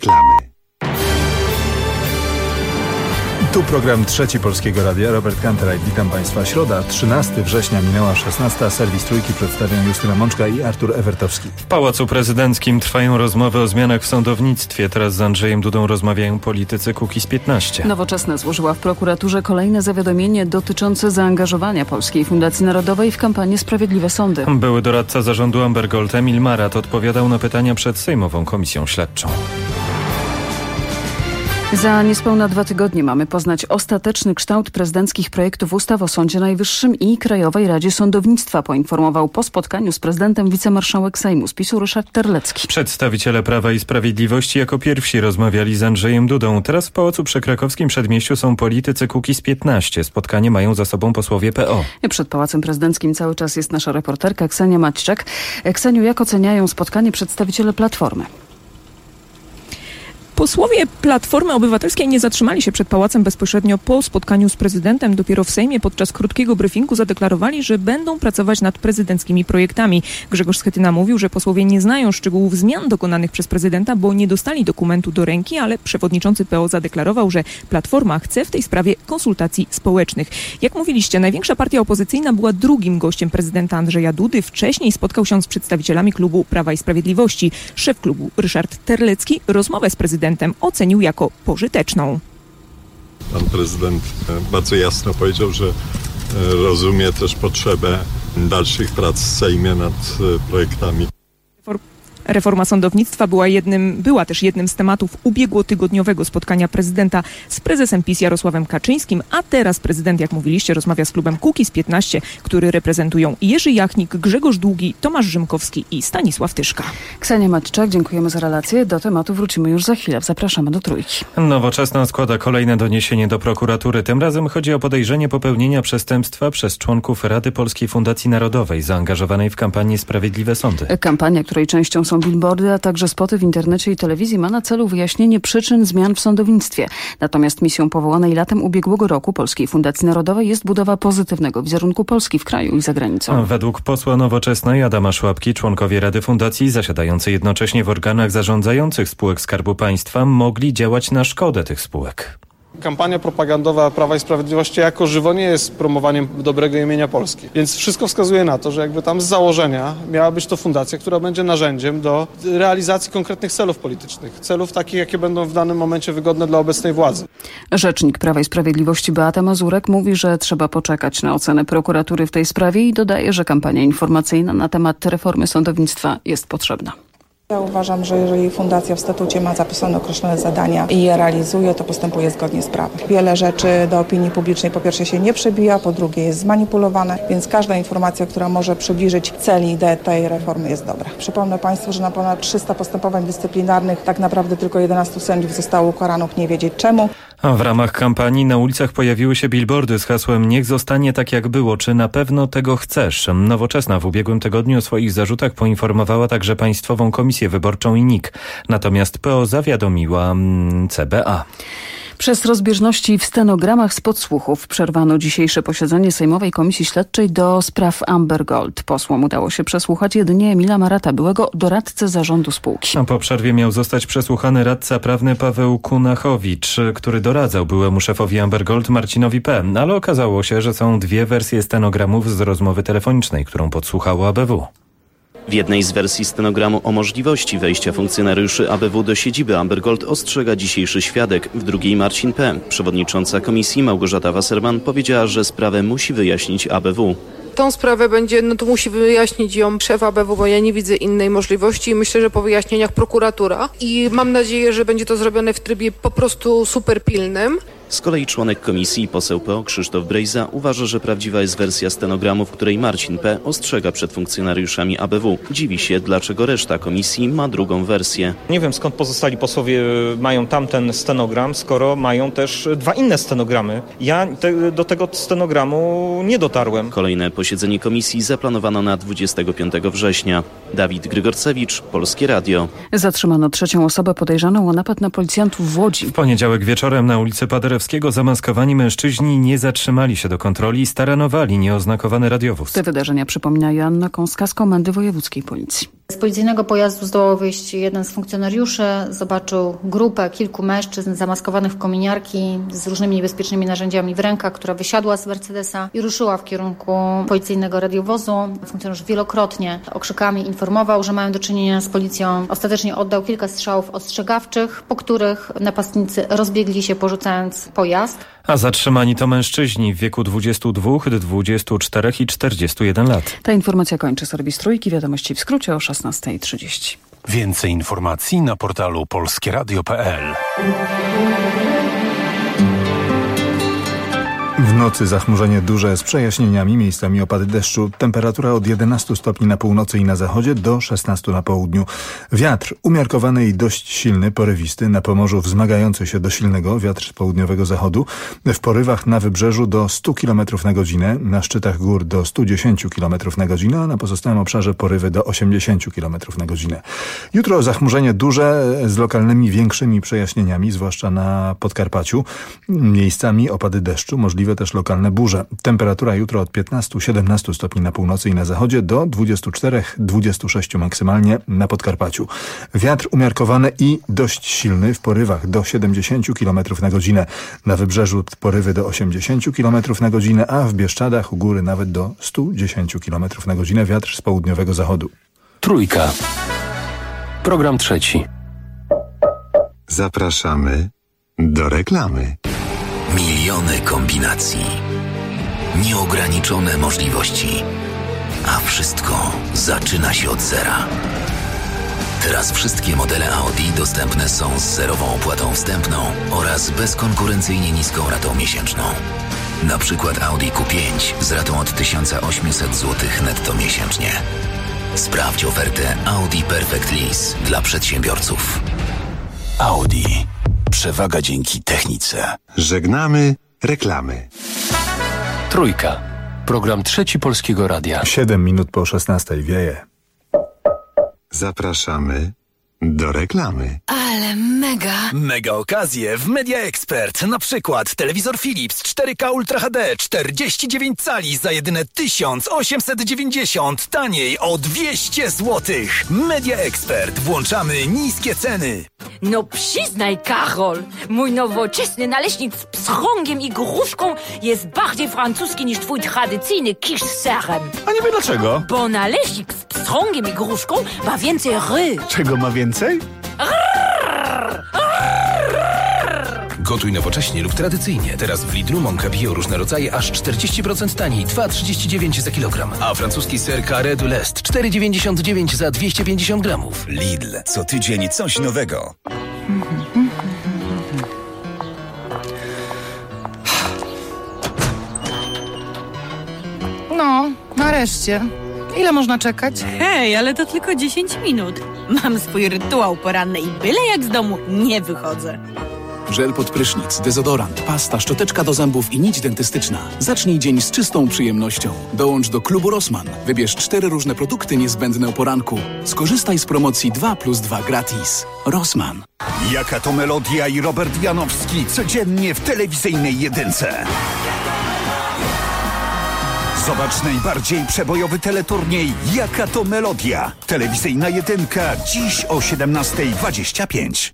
Reklamy. Tu program Trzeci Polskiego Radia. Robert Kanterajt, witam Państwa. Środa, 13 września, minęła 16. Serwis Trójki przedstawiają Justyna Mączka i Artur Ewertowski. W Pałacu Prezydenckim trwają rozmowy o zmianach w sądownictwie. Teraz z Andrzejem Dudą rozmawiają politycy Kukiz15. Nowoczesna złożyła w prokuraturze kolejne zawiadomienie dotyczące zaangażowania Polskiej Fundacji Narodowej w kampanię Sprawiedliwe Sądy. Były doradca zarządu Amber Gold Emil Marat odpowiadał na pytania przed Sejmową Komisją Śledczą. Za niespełna 2 tygodnie mamy poznać ostateczny kształt prezydenckich projektów ustaw o Sądzie Najwyższym i Krajowej Radzie Sądownictwa, poinformował po spotkaniu z prezydentem wicemarszałek Sejmu z PiS-u Ryszard Terlecki. Przedstawiciele Prawa i Sprawiedliwości jako pierwsi rozmawiali z Andrzejem Dudą. Teraz w Pałacu przy Krakowskim Przedmieściu są politycy Kukiz15. Spotkanie mają za sobą posłowie PO. Przed Pałacem Prezydenckim cały czas jest nasza reporterka Ksenia Maćczak. Kseniu, jak oceniają spotkanie przedstawiciele Platformy? Posłowie Platformy Obywatelskiej nie zatrzymali się przed pałacem bezpośrednio po spotkaniu z prezydentem. Dopiero w Sejmie podczas krótkiego briefingu zadeklarowali, że będą pracować nad prezydenckimi projektami. Grzegorz Schetyna mówił, że posłowie nie znają szczegółów zmian dokonanych przez prezydenta, bo nie dostali dokumentu do ręki, ale przewodniczący PO zadeklarował, że Platforma chce w tej sprawie konsultacji społecznych. Jak mówiliście, największa partia opozycyjna była drugim gościem prezydenta Andrzeja Dudy. Wcześniej spotkał się z przedstawicielami klubu Prawa i Sprawiedliwości. Szef klubu Ryszard Terlecki rozmowę z prezydentem ocenił jako pożyteczną. Pan prezydent bardzo jasno powiedział, że rozumie też potrzebę dalszych prac w Sejmie nad projektami. Reforma sądownictwa była też jednym z tematów ubiegłotygodniowego spotkania prezydenta z prezesem PiS Jarosławem Kaczyńskim, a teraz prezydent, jak mówiliście, rozmawia z klubem Kukiz15, który reprezentują Jerzy Jachnik, Grzegorz Długi, Tomasz Rzymkowski i Stanisław Tyszka. Ksenia Maćczak, dziękujemy za relację. Do tematu wrócimy już za chwilę. Zapraszamy do Trójki. Nowoczesna składa kolejne doniesienie do prokuratury. Tym razem chodzi o podejrzenie popełnienia przestępstwa przez członków Rady Polskiej Fundacji Narodowej zaangażowanej w kampanię Sprawiedliwe Sądy. Kampania, której częścią są billboardy, a także spoty w internecie i telewizji, ma na celu wyjaśnienie przyczyn zmian w sądownictwie. Natomiast misją powołanej latem ubiegłego roku Polskiej Fundacji Narodowej jest budowa pozytywnego wizerunku Polski w kraju i za granicą. Według posła Nowoczesnej Adama Szłapki członkowie Rady Fundacji zasiadający jednocześnie w organach zarządzających spółek Skarbu Państwa mogli działać na szkodę tych spółek. Kampania propagandowa Prawa i Sprawiedliwości jako żywo nie jest promowaniem dobrego imienia Polski. Więc wszystko wskazuje na to, że jakby tam z założenia miała być to fundacja, która będzie narzędziem do realizacji konkretnych celów politycznych. Celów takich, jakie będą w danym momencie wygodne dla obecnej władzy. Rzecznik Prawa i Sprawiedliwości Beata Mazurek mówi, że trzeba poczekać na ocenę prokuratury w tej sprawie i dodaje, że kampania informacyjna na temat reformy sądownictwa jest potrzebna. Ja uważam, że jeżeli fundacja w statucie ma zapisane określone zadania i je realizuje, to postępuje zgodnie z prawem. Wiele rzeczy do opinii publicznej po pierwsze się nie przebija, po drugie jest zmanipulowane, więc każda informacja, która może przybliżyć cel i ideę tej reformy jest dobra. Przypomnę Państwu, że na ponad 300 postępowań dyscyplinarnych tak naprawdę tylko 11 sędziów zostało ukaranych, nie wiedzieć czemu. A w ramach kampanii na ulicach pojawiły się billboardy z hasłem "Niech zostanie tak jak było, czy na pewno tego chcesz?". Nowoczesna w ubiegłym tygodniu o swoich zarzutach poinformowała także Państwową Komisję Wyborczą i NIK. Natomiast PO zawiadomiła CBA. Przez rozbieżności w stenogramach z podsłuchów przerwano dzisiejsze posiedzenie Sejmowej Komisji Śledczej do spraw Amber Gold. Posłom udało się przesłuchać jedynie Emila Marata, byłego doradcę zarządu spółki. Po przerwie miał zostać przesłuchany radca prawny Paweł Kunachowicz, który doradzał byłemu szefowi Amber Gold Marcinowi P. Ale okazało się, że są dwie wersje stenogramów z rozmowy telefonicznej, którą podsłuchało ABW. W jednej z wersji stenogramu o możliwości wejścia funkcjonariuszy ABW do siedziby Amber Gold ostrzega dzisiejszy świadek, w drugiej Marcin P. Przewodnicząca komisji Małgorzata Wasserman powiedziała, że sprawę musi wyjaśnić ABW. Tą sprawę to musi wyjaśnić ją szef ABW, bo ja nie widzę innej możliwości i myślę, że po wyjaśnieniach prokuratura i mam nadzieję, że będzie to zrobione w trybie po prostu super pilnym. Z kolei członek komisji, poseł PO Krzysztof Brejza uważa, że prawdziwa jest wersja stenogramu, w której Marcin P. ostrzega przed funkcjonariuszami ABW. Dziwi się, dlaczego reszta komisji ma drugą wersję. Nie wiem, skąd pozostali posłowie mają tamten stenogram, skoro mają też dwa inne stenogramy. Ja do tego stenogramu nie dotarłem. Kolejne posiedzenie komisji zaplanowano na 25 września. Dawid Grygorcewicz, Polskie Radio. Zatrzymano trzecią osobę podejrzaną o napad na policjantów w Łodzi. W poniedziałek wieczorem na ulicy Paderewskiego zamaskowani mężczyźni nie zatrzymali się do kontroli i staranowali nieoznakowany radiowóz. Te wydarzenia przypomina Joanna Kąska z Komendy Wojewódzkiej Policji. Z policyjnego pojazdu zdołał wyjść jeden z funkcjonariuszy, zobaczył grupę kilku mężczyzn zamaskowanych w kominiarki z różnymi niebezpiecznymi narzędziami w rękach, która wysiadła z Mercedesa i ruszyła w kierunku policyjnego radiowozu. Funkcjonariusz wielokrotnie okrzykami informował, że mają do czynienia z policją. Ostatecznie oddał kilka strzałów ostrzegawczych, po których napastnicy rozbiegli się, porzucając pojazd. A zatrzymani to mężczyźni w wieku 22, 24 i 41 lat. Ta informacja kończy serwis Trójki. Wiadomości w skrócie o 16:30. Więcej informacji na portalu polskieradio.pl. W nocy zachmurzenie duże z przejaśnieniami, miejscami opady deszczu. Temperatura od 11 stopni na północy i na zachodzie do 16 na południu. Wiatr umiarkowany i dość silny, porywisty. Na Pomorzu wzmagający się do silnego, wiatr z południowego zachodu. W porywach na wybrzeżu do 100 km na godzinę, na szczytach gór do 110 km na godzinę, a na pozostałym obszarze porywy do 80 km na godzinę. Jutro zachmurzenie duże z lokalnymi większymi przejaśnieniami, zwłaszcza na Podkarpaciu. Miejscami opady deszczu, możliwe też lokalne burze. Temperatura jutro od 15-17 stopni na północy i na zachodzie do 24-26 maksymalnie na Podkarpaciu. Wiatr umiarkowany i dość silny w porywach do 70 km na godzinę. Na wybrzeżu porywy do 80 km na godzinę, a w Bieszczadach u góry nawet do 110 km na godzinę. Wiatr z południowego zachodu. Trójka. Program trzeci. Zapraszamy do reklamy. Miliony kombinacji, nieograniczone możliwości, a wszystko zaczyna się od zera. Teraz wszystkie modele Audi dostępne są z zerową opłatą wstępną oraz bezkonkurencyjnie niską ratą miesięczną. Na przykład Audi Q5 z ratą od 1800 zł netto miesięcznie. Sprawdź ofertę Audi Perfect Lease dla przedsiębiorców. Audi. Przewaga dzięki technice. Żegnamy reklamy. Trójka. Program trzeci Polskiego Radia. 7 minut po 16 wieje. Zapraszamy do reklamy. Ale mega! Mega okazje w Media Expert. Na przykład telewizor Philips 4K Ultra HD 49 cali za jedyne 1890. Taniej o 200 zł. Media Expert. Włączamy niskie ceny. No przyznaj, Karol, mój nowoczesny naleśnik z pstrągiem i gruszką jest bardziej francuski niż twój tradycyjny kisz z serem. A niby dlaczego? Bo naleśnik z pstrągiem i gruszką ma więcej ry. Czego ma więcej? Gotuj nowocześnie lub tradycyjnie. Teraz w Lidlu mąka bio różne rodzaje aż 40% taniej, 2,39 za kilogram. A francuski ser Carré du Lest 4,99 za 250 gramów. Lidl. Co tydzień coś nowego. No, nareszcie. Ile można czekać? Hej, ale to tylko 10 minut. Mam swój rytuał poranny i byle jak z domu nie wychodzę. Żel pod prysznic, dezodorant, pasta, szczoteczka do zębów i nić dentystyczna. Zacznij dzień z czystą przyjemnością. Dołącz do klubu Rossmann. Wybierz 4 różne produkty niezbędne o poranku. Skorzystaj z promocji 2+2 gratis. Rossmann. Jaka to melodia i Robert Janowski codziennie w telewizyjnej jedynce. Zobacz najbardziej przebojowy teleturniej Jaka to melodia. Telewizyjna jedynka dziś o 17:25.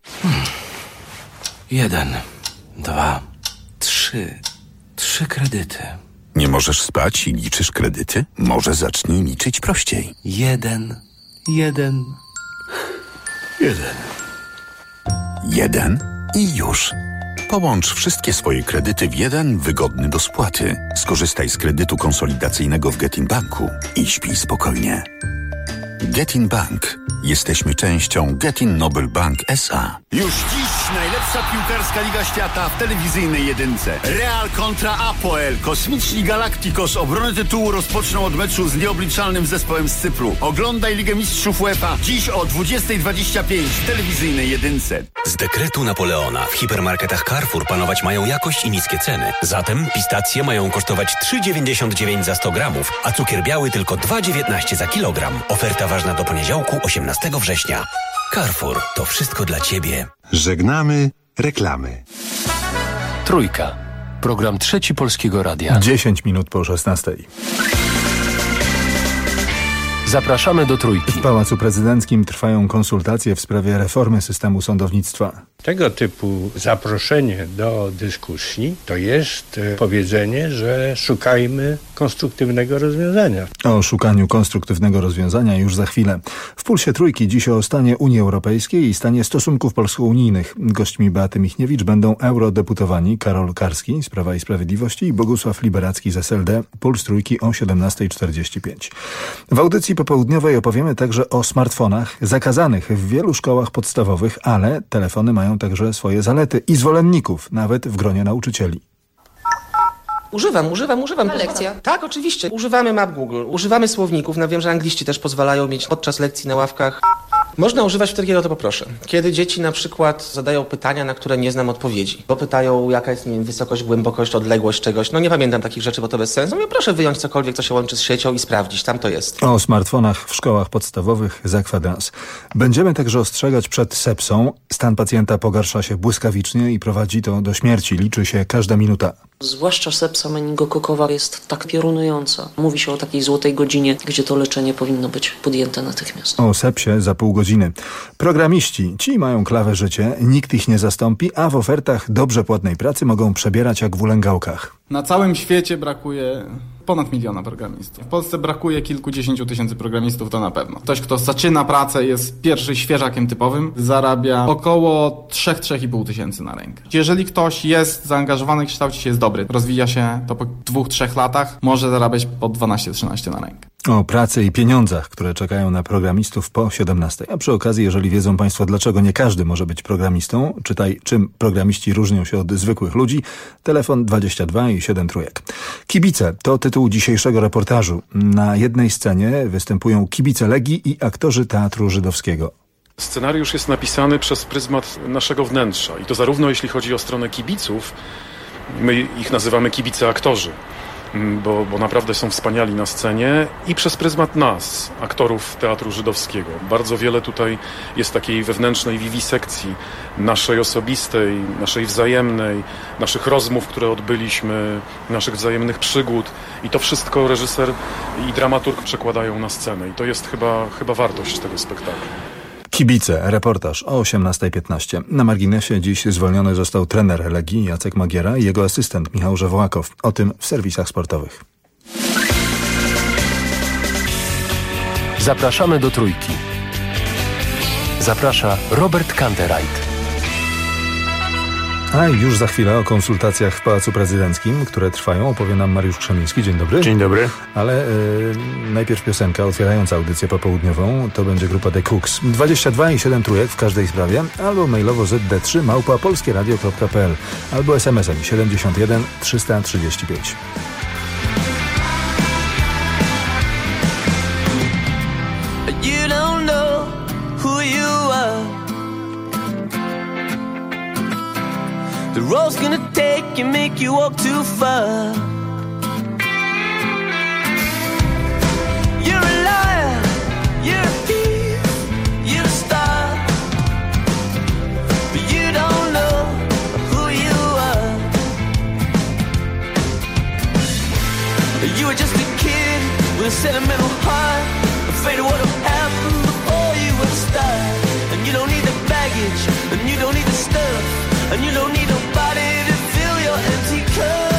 1, 2, 3. 3 kredyty. Nie możesz spać i liczysz kredyty? Może zacznij liczyć prościej. 1. 1 i już. Połącz wszystkie swoje kredyty w jeden wygodny do spłaty. Skorzystaj z kredytu konsolidacyjnego w Getin Banku i śpij spokojnie. Getin Bank. Jesteśmy częścią Getin Nobel Bank S.A. Już dziś najlepsza piłkarska Liga Świata w telewizyjnej jedynce. Real kontra Apoel. Kosmiczni Galacticos obronę tytułu rozpoczną od meczu z nieobliczalnym zespołem z Cypru. Oglądaj Ligę Mistrzów UEFA dziś o 20:25 w telewizyjnej jedynce. Z dekretu Napoleona w hipermarketach Carrefour panować mają jakość i niskie ceny. Zatem pistacje mają kosztować 3,99 za 100 gramów, a cukier biały tylko 2,19 za kilogram. Oferta ważna do poniedziałku 18 września. Carrefour, to wszystko dla Ciebie. Żegnamy reklamy. Trójka. Program trzeci Polskiego Radia. 10 minut po 16. Zapraszamy do Trójki. W Pałacu Prezydenckim trwają konsultacje w sprawie reformy systemu sądownictwa. Tego typu zaproszenie do dyskusji to jest powiedzenie, że szukajmy konstruktywnego rozwiązania. O szukaniu konstruktywnego rozwiązania już za chwilę. W Pulsie Trójki dziś o stanie Unii Europejskiej i stanie stosunków polsko-unijnych. Gośćmi Beaty Michniewicz będą eurodeputowani Karol Karski z Prawa i Sprawiedliwości i Bogusław Liberacki z SLD. Puls Trójki o 17:45. W audycji popołudniowej opowiemy także o smartfonach zakazanych w wielu szkołach podstawowych, ale telefony mają także swoje zalety i zwolenników, nawet w gronie nauczycieli. Używam. Na lekcja? Tak, oczywiście. Używamy map Google, używamy słowników. No wiem, że angliści też pozwalają mieć podczas lekcji na ławkach. Można używać wtedy, kiedy o to poproszę. Kiedy dzieci na przykład zadają pytania, na które nie znam odpowiedzi. Bo pytają, jaka jest, nie wiem, wysokość, głębokość, odległość czegoś. No nie pamiętam takich rzeczy, bo to bez sensu. No proszę wyjąć cokolwiek, co się łączy z siecią i sprawdzić. Tam to jest. O smartfonach w szkołach podstawowych za kwadrans. Będziemy także ostrzegać przed sepsą. Stan pacjenta pogarsza się błyskawicznie i prowadzi to do śmierci. Liczy się każda minuta. Zwłaszcza sepsa meningokokowa jest tak piorunująca. Mówi się o takiej złotej godzinie, gdzie to leczenie powinno być podjęte natychmiast. O sepsie za pół godziny. Programiści, ci mają klawe życie, nikt ich nie zastąpi, a w ofertach dobrze płatnej pracy mogą przebierać jak w ulęgałkach. Na całym świecie brakuje ponad 1 miliona programistów. W Polsce brakuje kilkudziesięciu tysięcy programistów, to na pewno. Ktoś, kto zaczyna pracę, jest pierwszy świeżakiem typowym, zarabia około 3-3,5 tysięcy na rękę. Jeżeli ktoś jest zaangażowany, kształci się, jest dobry, rozwija się, to po 2-3 latach może zarabiać po 12-13 na rękę. O pracy i pieniądzach, które czekają na programistów po 17. A przy okazji, jeżeli wiedzą Państwo, dlaczego nie każdy może być programistą, czytaj, czym programiści różnią się od zwykłych ludzi, telefon 22 i 7 trójek. Kibice to tytuł dzisiejszego reportażu. Na jednej scenie występują kibice Legii i aktorzy Teatru Żydowskiego. Scenariusz jest napisany przez pryzmat naszego wnętrza i to zarówno jeśli chodzi o stronę kibiców, my ich nazywamy kibice-aktorzy, bo naprawdę są wspaniali na scenie, i przez pryzmat nas, aktorów Teatru Żydowskiego. Bardzo wiele tutaj jest takiej wewnętrznej wiwisekcji, naszej osobistej, naszej wzajemnej, naszych rozmów, które odbyliśmy, naszych wzajemnych przygód, i to wszystko reżyser i dramaturg przekładają na scenę i to jest chyba wartość tego spektaklu. Kibice, reportaż o 18:15. Na marginesie dziś zwolniony został trener Legii Jacek Magiera i jego asystent Michał Żewołakow. O tym w serwisach sportowych. Zapraszamy do Trójki. Zaprasza Robert Kantereit. A już za chwilę o konsultacjach w Pałacu Prezydenckim, które trwają, opowie nam Mariusz Krzemiński. Dzień dobry. Dzień dobry. Ale najpierw piosenka otwierająca audycję popołudniową. To będzie grupa The Cooks. 22 i 7 trójek w każdej sprawie, albo mailowo zd3@polskieradio.pl, albo SMS-em 71 335. You don't know who you are. The road's gonna take and make you walk too far. You're a liar, you're a thief, you're a star, but you don't know who you are. You were just a kid with a sentimental heart, afraid of what'll happen before you would start. And you don't need the baggage, and you don't need the stuff, and you don't need nobody to fill your empty cup.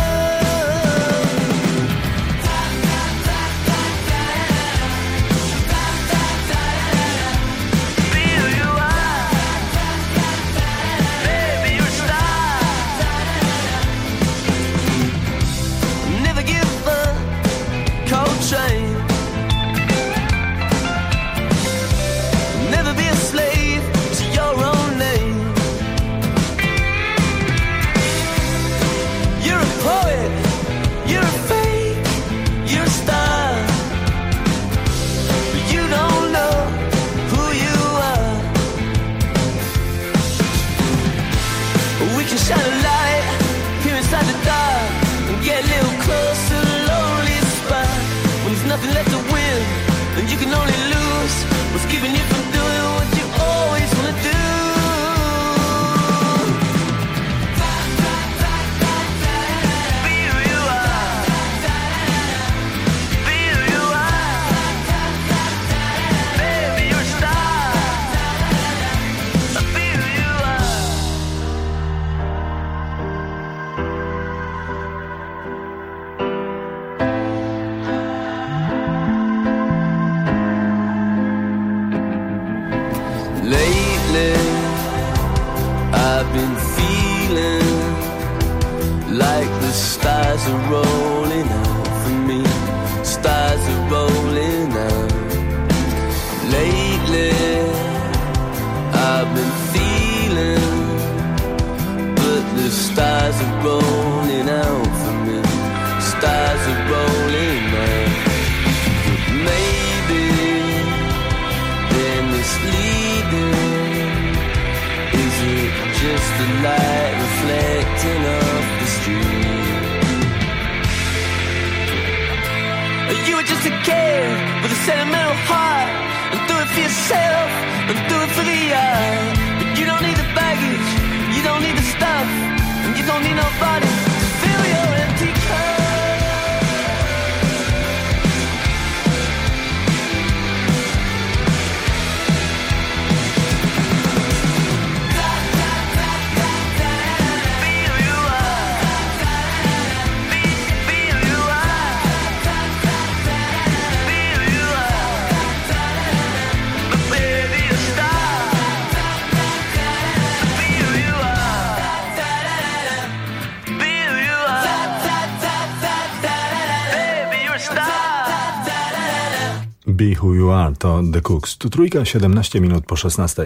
Be who you are. Baby, you're a star. Never give up, Coltrane. Never be a slave to your own name. You're a poet, you're a fake, you're a star, but you don't know who you are. We can shine a light here inside the dark and get a little closer to the lonely spot. When there's nothing left to win and you can only lose, what's keeping you from doing what you always wanna do? Be who you are. Be who you are. I've been feeling like the stars are rolling out for me. Stars are rolling out. Lately I've been feeling, but the stars are rolling out for me. Stars are rolling out. But maybe they're misleading. Is it just the light reflecting off the street? You were just a kid with a sentimental heart, and do it for yourself, and do it for the art. But you don't need the baggage, you don't need the stuff, and you don't need nobody to fill your empty cup. Be Who You Are to The Cooks. Tu trójka, 17 minut po 16.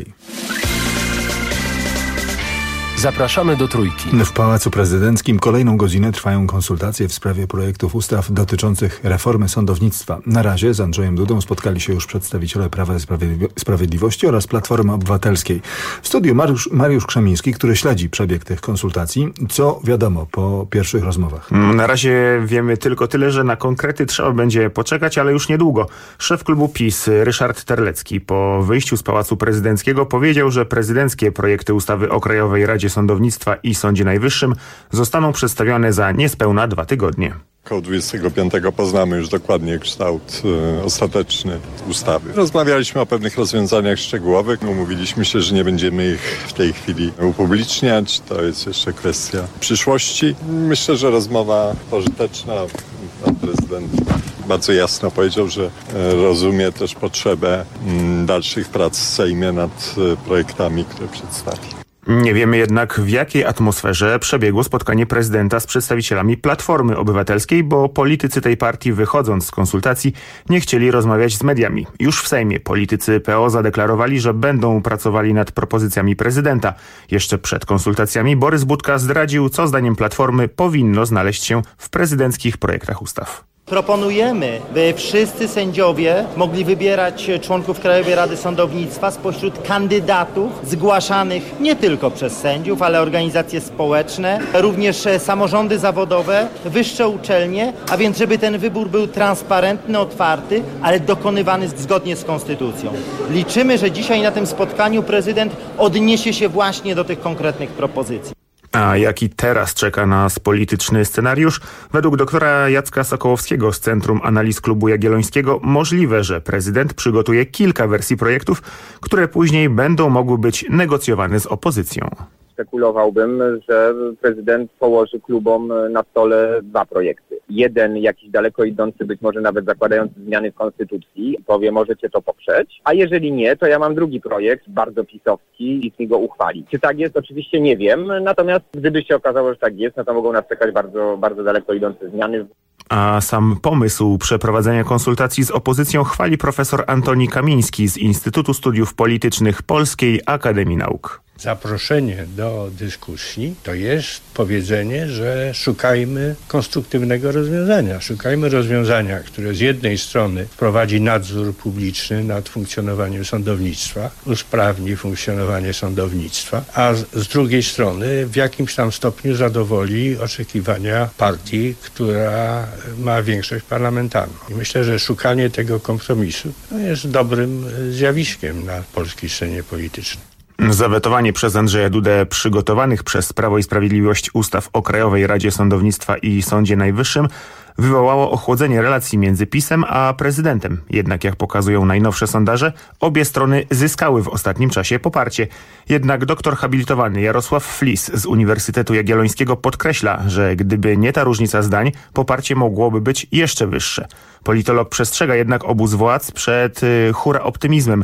Zapraszamy do Trójki. W Pałacu Prezydenckim kolejną godzinę trwają konsultacje w sprawie projektów ustaw dotyczących reformy sądownictwa. Na razie z Andrzejem Dudą spotkali się już przedstawiciele Prawa i Sprawiedliwości oraz Platformy Obywatelskiej. W studiu Mariusz Krzemiński, który śledzi przebieg tych konsultacji. Co wiadomo po pierwszych rozmowach? Na razie wiemy tylko tyle, że na konkrety trzeba będzie poczekać, ale już niedługo. Szef klubu PiS Ryszard Terlecki po wyjściu z Pałacu Prezydenckiego powiedział, że prezydenckie projekty ustawy o Krajowej Radzie Sądownictwa i Sądzie Najwyższym zostaną przedstawione za niespełna 2 tygodnie. Około 25 poznamy już dokładnie kształt ostateczny ustawy. Rozmawialiśmy o pewnych rozwiązaniach szczegółowych. Umówiliśmy się, że nie będziemy ich w tej chwili upubliczniać. To jest jeszcze kwestia przyszłości. Myślę, że rozmowa pożyteczna. Pan prezydent bardzo jasno powiedział, że rozumie też potrzebę dalszych prac w Sejmie nad projektami, które przedstawi. Nie wiemy jednak, w jakiej atmosferze przebiegło spotkanie prezydenta z przedstawicielami Platformy Obywatelskiej, bo politycy tej partii, wychodząc z konsultacji, nie chcieli rozmawiać z mediami. Już w Sejmie politycy PO zadeklarowali, że będą pracowali nad propozycjami prezydenta. Jeszcze przed konsultacjami Borys Budka zdradził, co zdaniem Platformy powinno znaleźć się w prezydenckich projektach ustaw. Proponujemy, by wszyscy sędziowie mogli wybierać członków Krajowej Rady Sądownictwa spośród kandydatów zgłaszanych nie tylko przez sędziów, ale organizacje społeczne, również samorządy zawodowe, wyższe uczelnie, a więc żeby ten wybór był transparentny, otwarty, ale dokonywany zgodnie z konstytucją. Liczymy, że dzisiaj na tym spotkaniu prezydent odniesie się właśnie do tych konkretnych propozycji. A jaki teraz czeka nas polityczny scenariusz? Według doktora Jacka Sokołowskiego z Centrum Analiz Klubu Jagiellońskiego możliwe, że prezydent przygotuje kilka wersji projektów, które później będą mogły być negocjowane z opozycją. Spekulowałbym, że prezydent położy klubom na stole 2 projekty. Jeden jakiś daleko idący, być może nawet zakładający zmiany w konstytucji, powie, możecie to poprzeć, a jeżeli nie, to ja mam drugi projekt, bardzo pisowski i z niego uchwali. Czy tak jest? Oczywiście nie wiem, natomiast gdyby się okazało, że tak jest, no to mogą nas czekać bardzo, bardzo daleko idące zmiany. A sam pomysł przeprowadzenia konsultacji z opozycją chwali profesor Antoni Kamiński z Instytutu Studiów Politycznych Polskiej Akademii Nauk. Zaproszenie do dyskusji to jest powiedzenie, że szukajmy konstruktywnego rozwiązania. Szukajmy rozwiązania, które z jednej strony wprowadzi nadzór publiczny nad funkcjonowaniem sądownictwa, usprawni funkcjonowanie sądownictwa, a z drugiej strony w jakimś tam stopniu zadowoli oczekiwania partii, która ma większość parlamentarną. I myślę, że szukanie tego kompromisu jest dobrym zjawiskiem na polskiej scenie politycznej. Zawetowanie przez Andrzeja Dudę przygotowanych przez Prawo i Sprawiedliwość ustaw o Krajowej Radzie Sądownictwa i Sądzie Najwyższym wywołało ochłodzenie relacji między PiS-em a prezydentem. Jednak jak pokazują najnowsze sondaże, obie strony zyskały w ostatnim czasie poparcie. Jednak doktor habilitowany Jarosław Flis z Uniwersytetu Jagiellońskiego podkreśla, że gdyby nie ta różnica zdań, poparcie mogłoby być jeszcze wyższe. Politolog przestrzega jednak obóz władz przed hura optymizmem.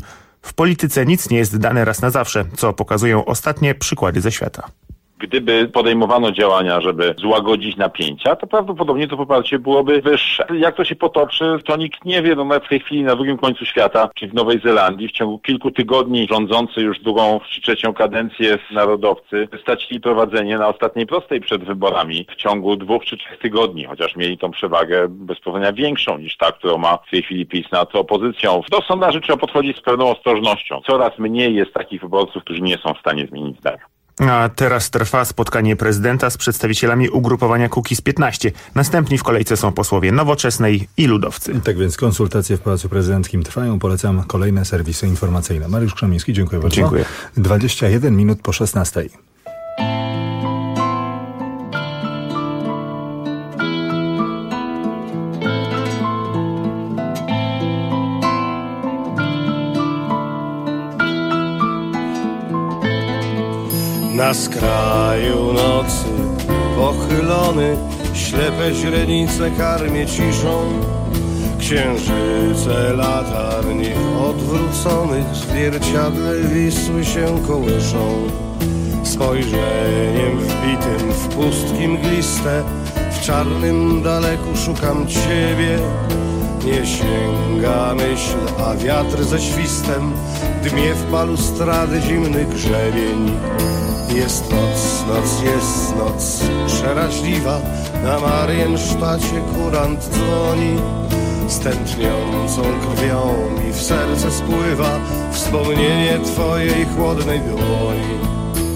W polityce nic nie jest dane raz na zawsze, co pokazują ostatnie przykłady ze świata. Gdyby podejmowano działania, żeby złagodzić napięcia, to prawdopodobnie to poparcie byłoby wyższe. Jak to się potoczy, to nikt nie wie. Nawet w tej chwili na drugim końcu świata, czyli w Nowej Zelandii, w ciągu kilku tygodni rządzący już drugą czy trzecią kadencję narodowcy stracili prowadzenie na ostatniej prostej przed wyborami w ciągu 2 czy 3 tygodni, chociaż mieli tą przewagę bez porównania większą niż ta, którą ma w tej chwili PiS nad opozycją. Do sondaży trzeba podchodzić z pewną ostrożnością. Coraz mniej jest takich wyborców, którzy nie są w stanie zmienić zdania. A teraz trwa spotkanie prezydenta z przedstawicielami ugrupowania Kukiz 15. Następni w kolejce są posłowie Nowoczesnej i Ludowcy. Tak więc konsultacje w Pałacu Prezydenckim trwają. Polecam kolejne serwisy informacyjne. Mariusz Krzemiński, dziękuję bardzo. Dziękuję. 21 minut po 16. Na skraju nocy pochylony, ślepe źrenice karmię ciszą. Księżyce latarni odwróconych w zwierciadle Wisły się kołyszą. Spojrzeniem wbitym w pustki mgliste, w czarnym daleku szukam ciebie. Nie sięga myśl, a wiatr ze świstem dmie w balustrady zimny grzebień. Jest noc, noc jest noc przeraźliwa, na Mariensztacie kurant dzwoni. Stętniącą krwią mi w serce spływa wspomnienie twojej chłodnej dłoni.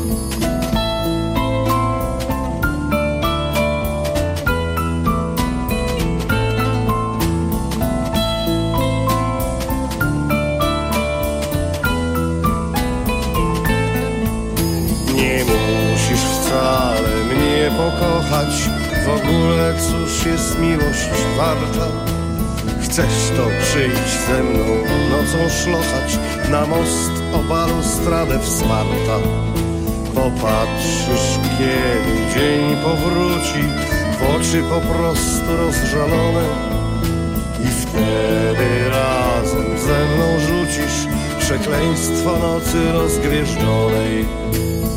Pokochać w ogóle, cóż jest miłość warta. Chcesz to przyjść ze mną nocą szlochać na most o balustradę wsparta. Popatrzysz, kiedy dzień powróci w oczy po prostu rozżalone i wtedy razem ze mną rzucisz przekleństwo nocy rozgwieżdżonej.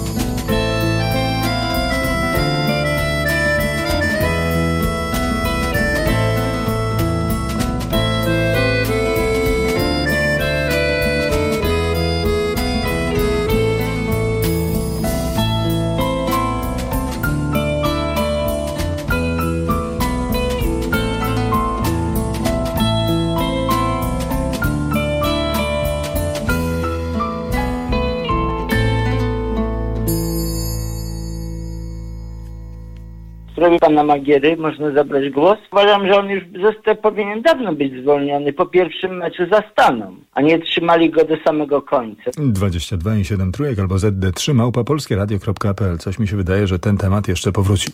W sprawie pana Magiery można zabrać głos. Uważam, że on już powinien dawno być zwolniony po pierwszym meczu za Staną, a nie trzymali go do samego końca. 22,7 trójek albo zd3@polskieradio.pl. Coś mi się wydaje, że ten temat jeszcze powróci.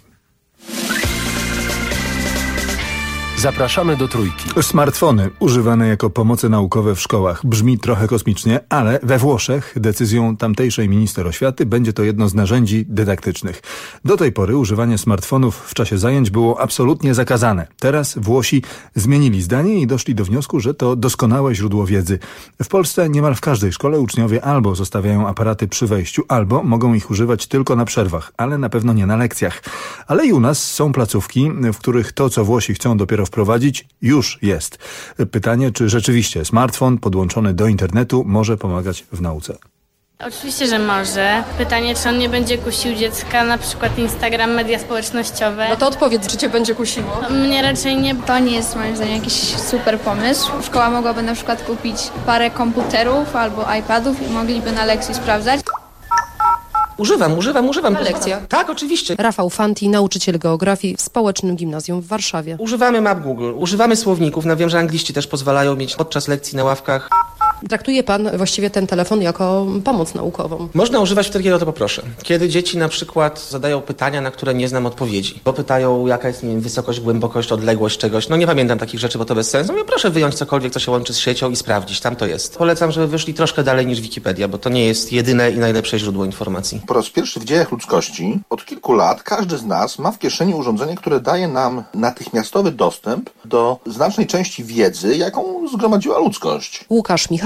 Zapraszamy do Trójki. Smartfony używane jako pomoce naukowe w szkołach. Brzmi trochę kosmicznie, ale we Włoszech decyzją tamtejszej minister oświaty będzie to jedno z narzędzi dydaktycznych. Do tej pory używanie smartfonów w czasie zajęć było absolutnie zakazane. Teraz Włosi zmienili zdanie i doszli do wniosku, że to doskonałe źródło wiedzy. W Polsce niemal w każdej szkole uczniowie albo zostawiają aparaty przy wejściu, albo mogą ich używać tylko na przerwach, ale na pewno nie na lekcjach. Ale i u nas są placówki, w których to, co Włosi chcą dopiero wprowadzić, już jest. Pytanie, czy rzeczywiście smartfon podłączony do internetu może pomagać w nauce? Oczywiście, że może. Pytanie, czy on nie będzie kusił dziecka, na przykład Instagram, media społecznościowe. No to odpowiedz, czy cię będzie kusiło? Mnie raczej nie. To nie jest moim zdaniem jakiś super pomysł. Szkoła mogłaby na przykład kupić parę komputerów albo iPadów i mogliby na lekcji sprawdzać. Używam. Na lekcja? Tak, oczywiście. Rafał Fanti, nauczyciel geografii w Społecznym Gimnazjum w Warszawie. Używamy map Google, używamy słowników. No wiem, że angliści też pozwalają mieć podczas lekcji na ławkach. Traktuje pan właściwie ten telefon jako pomoc naukową? Można używać wtedy, kiedy o to poproszę. Kiedy dzieci na przykład zadają pytania, na które nie znam odpowiedzi. Bo pytają, jaka jest, nie wiem, wysokość, głębokość, odległość czegoś. No nie pamiętam takich rzeczy, bo to bez sensu. Proszę wyjąć cokolwiek, co się łączy z siecią i sprawdzić. Tam to jest. Polecam, żeby wyszli troszkę dalej niż Wikipedia, bo to nie jest jedyne i najlepsze źródło informacji. Po raz pierwszy w dziejach ludzkości od kilku lat każdy z nas ma w kieszeni urządzenie, które daje nam natychmiastowy dostęp do znacznej części wiedzy, jaką zgromadziła ludzkość. Łukasz Michalik,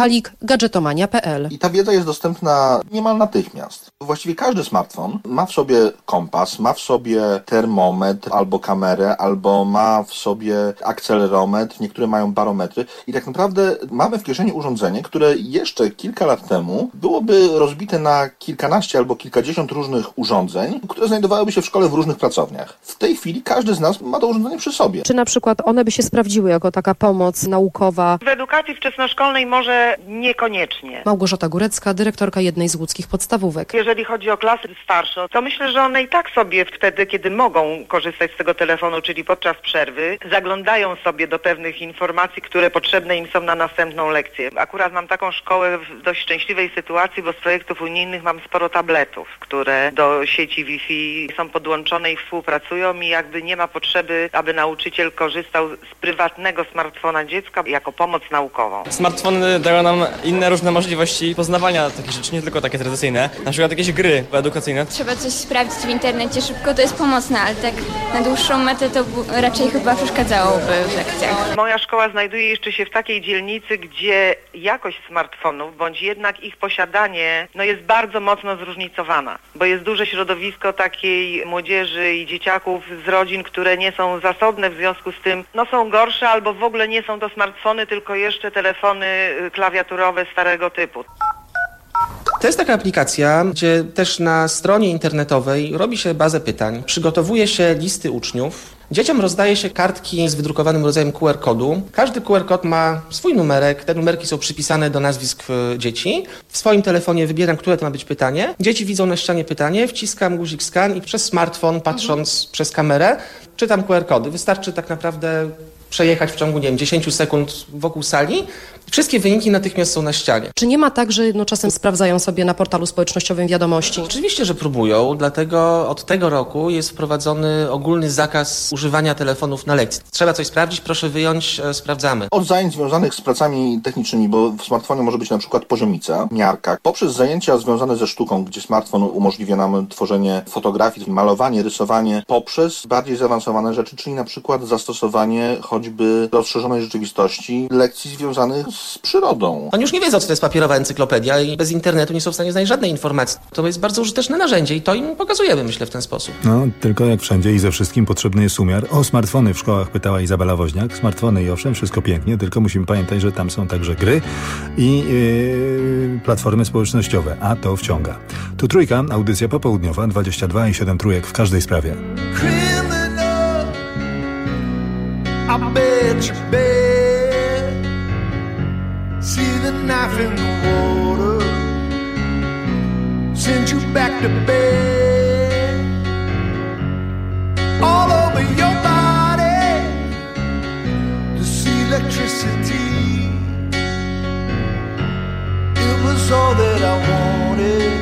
Palik, gadżetomania.pl. I ta wiedza jest dostępna niemal natychmiast. Właściwie każdy smartfon ma w sobie kompas, ma w sobie termometr albo kamerę, albo ma w sobie akcelerometr, niektóre mają barometry i tak naprawdę mamy w kieszeni urządzenie, które jeszcze kilka lat temu byłoby rozbite na kilkanaście albo kilkadziesiąt różnych urządzeń, które znajdowałyby się w szkole w różnych pracowniach. W tej chwili każdy z nas ma to urządzenie przy sobie. Czy na przykład one by się sprawdziły jako taka pomoc naukowa? W edukacji wczesnoszkolnej może niekoniecznie. Małgorzata Górecka, dyrektorka jednej z łódzkich podstawówek. Jeżeli chodzi o klasy starsze, to myślę, że one i tak sobie wtedy, kiedy mogą korzystać z tego telefonu, czyli podczas przerwy, zaglądają sobie do pewnych informacji, które potrzebne im są na następną lekcję. Akurat mam taką szkołę w dość szczęśliwej sytuacji, bo z projektów unijnych mam sporo tabletów, które do sieci Wi-Fi są podłączone i współpracują i jakby nie ma potrzeby, aby nauczyciel korzystał z prywatnego smartfona dziecka jako pomoc naukową. Smartfony dają nam inne różne możliwości poznawania takich rzeczy, nie tylko takie tradycyjne, na przykład jakieś gry edukacyjne. Trzeba coś sprawdzić w internecie szybko, to jest pomocne, ale tak na dłuższą metę to raczej chyba przeszkadzałoby w lekcjach. Moja szkoła znajduje jeszcze się w takiej dzielnicy, gdzie jakość smartfonów, bądź jednak ich posiadanie, jest bardzo mocno zróżnicowana, bo jest duże środowisko takiej młodzieży i dzieciaków z rodzin, które nie są zasobne, w związku z tym są gorsze albo w ogóle nie są to smartfony, tylko jeszcze telefony klawiaturowe starego typu. To jest taka aplikacja, gdzie też na stronie internetowej robi się bazę pytań, przygotowuje się listy uczniów, dzieciom rozdaje się kartki z wydrukowanym rodzajem QR-kodu. Każdy QR-kod ma swój numerek, te numerki są przypisane do nazwisk dzieci. W swoim telefonie wybieram, które to ma być pytanie. Dzieci widzą na ścianie pytanie, wciskam guzik scan i przez smartfon, patrząc przez kamerę, czytam QR-kody. Wystarczy tak naprawdę przejechać w ciągu, 10 sekund wokół sali. Wszystkie wyniki natychmiast są na ścianie. Czy nie ma tak, że czasem sprawdzają sobie na portalu społecznościowym wiadomości? Oczywiście, że próbują, dlatego od tego roku jest wprowadzony ogólny zakaz używania telefonów na lekcji. Trzeba coś sprawdzić, proszę wyjąć, sprawdzamy. Od zajęć związanych z pracami technicznymi, bo w smartfonie może być na przykład poziomica, miarka, poprzez zajęcia związane ze sztuką, gdzie smartfon umożliwia nam tworzenie fotografii, malowanie, rysowanie, poprzez bardziej zaawansowane rzeczy, czyli na przykład zastosowanie choćby rozszerzonej rzeczywistości lekcji związanych z przyrodą. Oni już nie wiedzą, co to jest papierowa encyklopedia i bez internetu nie są w stanie znaleźć żadnej informacji. To jest bardzo użyteczne narzędzie i to im pokazujemy, myślę, w ten sposób. Tylko jak wszędzie i ze wszystkim potrzebny jest umiar. O smartfony w szkołach pytała Izabela Woźniak. Smartfony i owszem, wszystko pięknie, tylko musimy pamiętać, że tam są także gry i platformy społecznościowe, a to wciąga. Tu Trójka, audycja popołudniowa, 22 i 7 trójek w każdej sprawie. I bet you bet. See the knife in the water. Send you back to bed. All over your body. To see electricity. It was all that I wanted.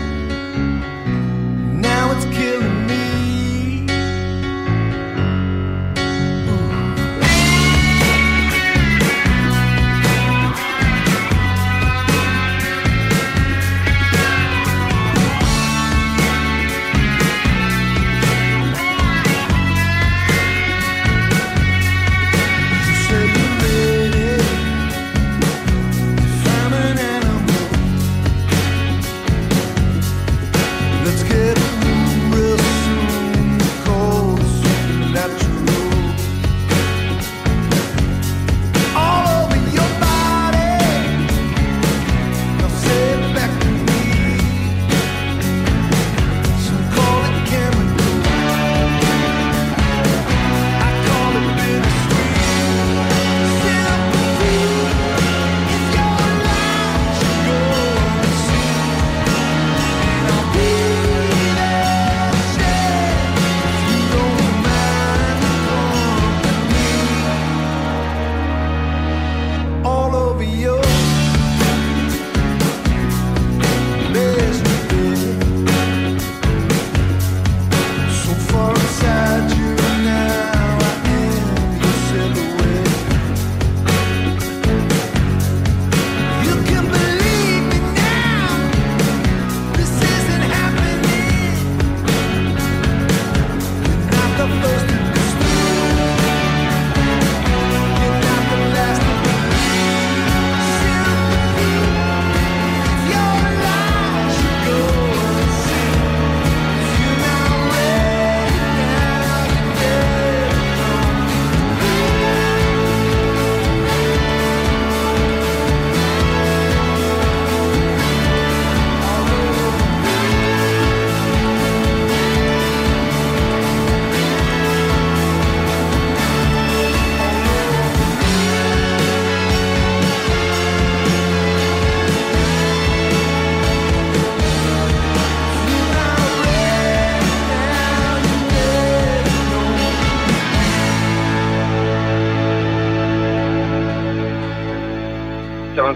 Now it's killing me.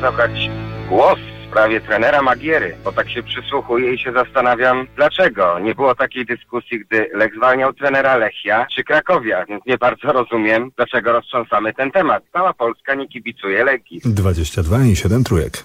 zabrać głos w sprawie trenera Magiery, bo tak się przysłuchuję i się zastanawiam, dlaczego nie było takiej dyskusji, gdy Lech zwalniał trenera Lechia czy Krakowia, więc nie bardzo rozumiem, dlaczego roztrząsamy ten temat. Cała Polska nie kibicuje Legii. 22,7 trójek.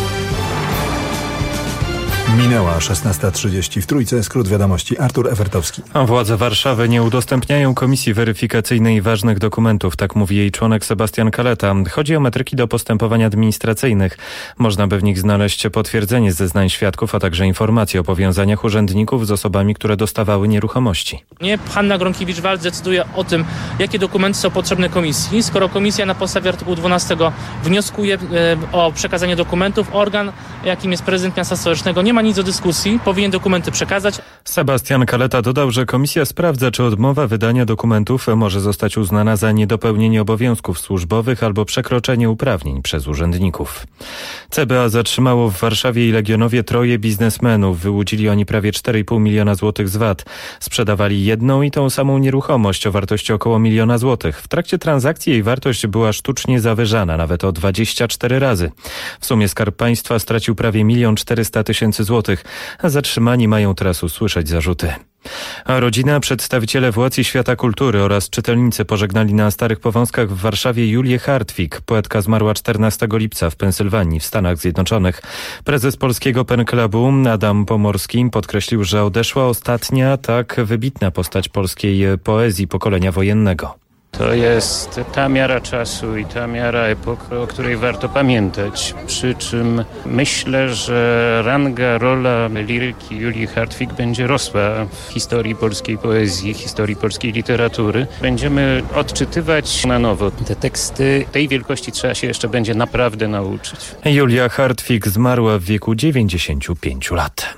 Minęła 16:30 w Trójce. Skrót wiadomości. Artur Ewertowski. Władze Warszawy nie udostępniają komisji weryfikacyjnej ważnych dokumentów, tak mówi jej członek Sebastian Kaleta. Chodzi o metryki do postępowań administracyjnych. Można by w nich znaleźć potwierdzenie zeznań świadków, a także informacje o powiązaniach urzędników z osobami, które dostawały nieruchomości. Nie Hanna Gronkiewicz-Waltz decyduje o tym, jakie dokumenty są potrzebne komisji. Skoro komisja na podstawie artykułu 12 wnioskuje o przekazanie dokumentów, organ, jakim jest prezydent miasta stołecznego, nie ma nic do dyskusji, powinien dokumenty przekazać. Sebastian Kaleta dodał, że komisja sprawdza, czy odmowa wydania dokumentów może zostać uznana za niedopełnienie obowiązków służbowych albo przekroczenie uprawnień przez urzędników. CBA zatrzymało w Warszawie i Legionowie 3 biznesmenów. Wyłudzili oni prawie 4,5 miliona złotych z VAT. Sprzedawali jedną i tą samą nieruchomość o wartości około 1 miliona złotych. W trakcie transakcji jej wartość była sztucznie zawyżana, nawet o 24 razy. W sumie Skarb Państwa stracił prawie 1 400 000 złotych. Zatrzymani mają teraz usłyszeć zarzuty. A rodzina, przedstawiciele władz i świata kultury oraz czytelnicy pożegnali na Starych Powązkach w Warszawie Julię Hartwig. Poetka zmarła 14 lipca w Pensylwanii w Stanach Zjednoczonych. Prezes Polskiego Pen Clubu Adam Pomorski podkreślił, że odeszła ostatnia tak wybitna postać polskiej poezji pokolenia wojennego. To jest ta miara czasu i ta miara epok, o której warto pamiętać. Przy czym myślę, że ranga, rola liryki Julii Hartwig będzie rosła w historii polskiej poezji, historii polskiej literatury. Będziemy odczytywać na nowo te teksty. Tej wielkości trzeba się jeszcze będzie naprawdę nauczyć. Julia Hartwig zmarła w wieku 95 lat.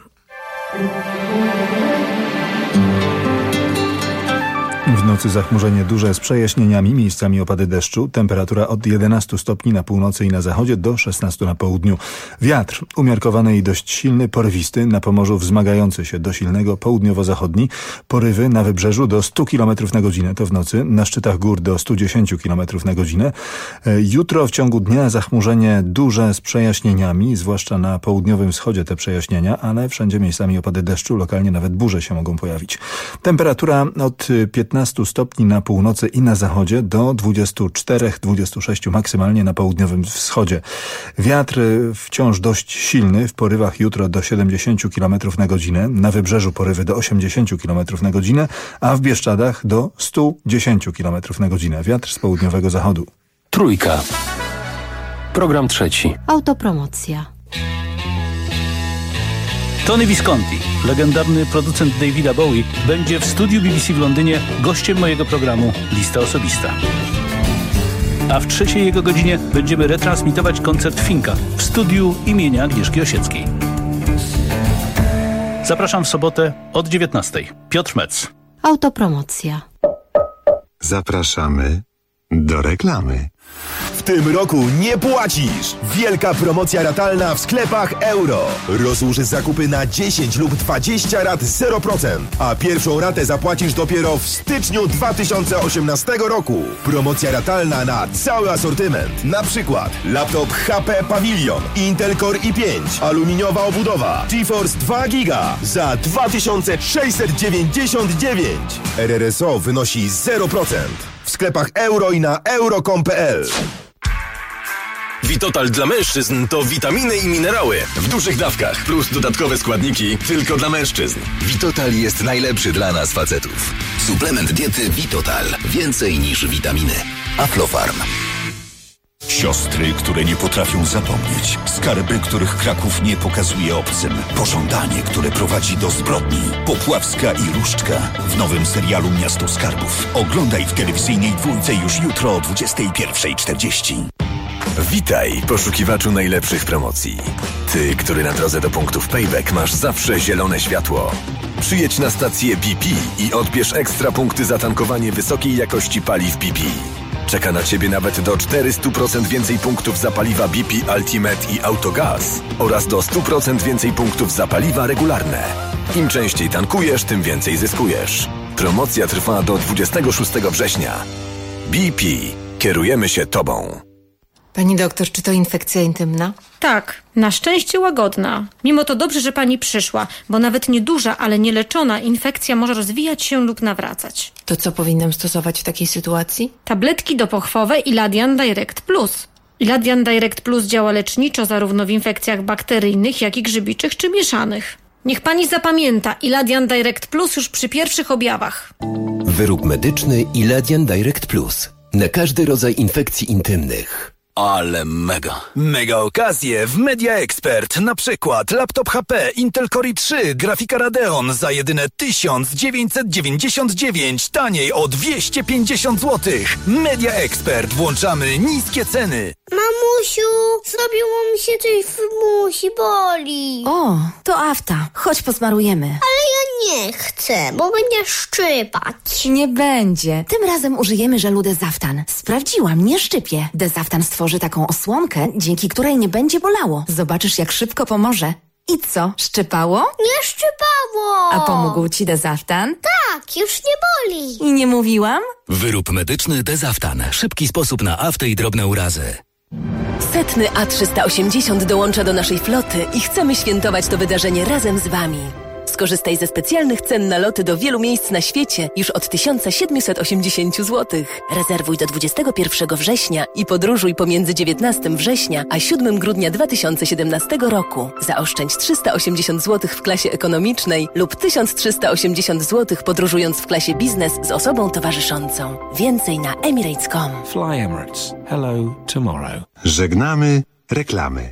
W nocy zachmurzenie duże z przejaśnieniami, miejscami opady deszczu. Temperatura od 11 stopni na północy i na zachodzie do 16 na południu. Wiatr umiarkowany i dość silny, porywisty, na Pomorzu wzmagający się do silnego południowo-zachodni. Porywy na wybrzeżu do 100 km na godzinę, to w nocy. Na szczytach gór do 110 km na godzinę. Jutro w ciągu dnia zachmurzenie duże z przejaśnieniami, zwłaszcza na południowym wschodzie te przejaśnienia, ale wszędzie miejscami opady deszczu, lokalnie nawet burze się mogą pojawić. Temperatura od 15 stopni na północy i na zachodzie do 24-26 maksymalnie na południowym wschodzie. Wiatr wciąż dość silny, w porywach jutro do 70 km na godzinę, na wybrzeżu porywy do 80 km na godzinę, a w Bieszczadach do 110 km na godzinę. Wiatr z południowego zachodu. Trójka. Program trzeci. Autopromocja. Tony Visconti, legendarny producent Davida Bowie, będzie w studiu BBC w Londynie gościem mojego programu Lista Osobista. A w trzeciej jego godzinie będziemy retransmitować koncert Finka w studiu imienia Agnieszki Osieckiej. Zapraszam w sobotę od 19:00. Piotr Metz. Autopromocja. Zapraszamy do reklamy. W tym roku nie płacisz! Wielka promocja ratalna w sklepach Euro. Rozłóż zakupy na 10 lub 20 rat 0%, a pierwszą ratę zapłacisz dopiero w styczniu 2018 roku. Promocja ratalna na cały asortyment. Na przykład laptop HP Pavilion, Intel Core i5, aluminiowa obudowa, GeForce 2 GB za 2699. RRSO wynosi 0%. W sklepach Euro i na euro.com.pl. Vitotal dla mężczyzn to witaminy i minerały w dużych dawkach, plus dodatkowe składniki tylko dla mężczyzn. Vitotal jest najlepszy dla nas facetów. Suplement diety Vitotal. Więcej niż witaminy. Aflofarm. Siostry, które nie potrafią zapomnieć. Skarby, których Kraków nie pokazuje obcym. Pożądanie, które prowadzi do zbrodni. Popławska i Różdżka w nowym serialu Miasto Skarbów. Oglądaj w telewizyjnej dwójce już jutro o 21:40. Witaj, poszukiwaczu najlepszych promocji. Ty, który na drodze do punktów Payback masz zawsze zielone światło. Przyjedź na stację BP i odbierz ekstra punkty za tankowanie wysokiej jakości paliw BP. Czeka na Ciebie nawet do 400% więcej punktów za paliwa BP Ultimate i Autogaz oraz do 100% więcej punktów za paliwa regularne. Im częściej tankujesz, tym więcej zyskujesz. Promocja trwa do 26 września. BP. Kierujemy się Tobą. Pani doktor, czy to infekcja intymna? Tak, na szczęście łagodna. Mimo to dobrze, że pani przyszła, bo nawet nieduża, ale nieleczona infekcja może rozwijać się lub nawracać. To co powinnam stosować w takiej sytuacji? Tabletki dopochwowe Iladian Direct Plus. Iladian Direct Plus działa leczniczo zarówno w infekcjach bakteryjnych, jak i grzybiczych czy mieszanych. Niech pani zapamięta Iladian Direct Plus już przy pierwszych objawach. Wyrób medyczny Iladian Direct Plus. Na każdy rodzaj infekcji intymnych. Ale mega okazje w Media Expert. Na przykład laptop HP Intel Core i3, grafika Radeon za jedyne 1999, taniej o 250 zł. Media Expert. Włączamy niskie ceny. Mamusiu, zrobiło mi się coś w musi, boli. O, to afta. Chodź posmarujemy. Ale ja nie chcę, bo będzie szczypać. Nie będzie. Tym razem użyjemy żelu Dezaftan. Sprawdziłam, nie szczypie. Dezaftan stworzy taką osłonkę, dzięki której nie będzie bolało. Zobaczysz, jak szybko pomoże. I co, szczypało? Nie szczypało. A pomógł ci Dezaftan? Tak, już nie boli. I nie mówiłam? Wyrób medyczny Dezaftan. Szybki sposób na aftę i drobne urazy. Setny A380 dołącza do naszej floty i chcemy świętować to wydarzenie razem z Wami. Skorzystaj ze specjalnych cen na loty do wielu miejsc na świecie już od 1780 zł. Rezerwuj do 21 września i podróżuj pomiędzy 19 września a 7 grudnia 2017 roku. Zaoszczędź 380 zł w klasie ekonomicznej lub 1380 zł podróżując w klasie biznes z osobą towarzyszącą. Więcej na emirates.com. Fly Emirates. Hello tomorrow. Żegnamy reklamy.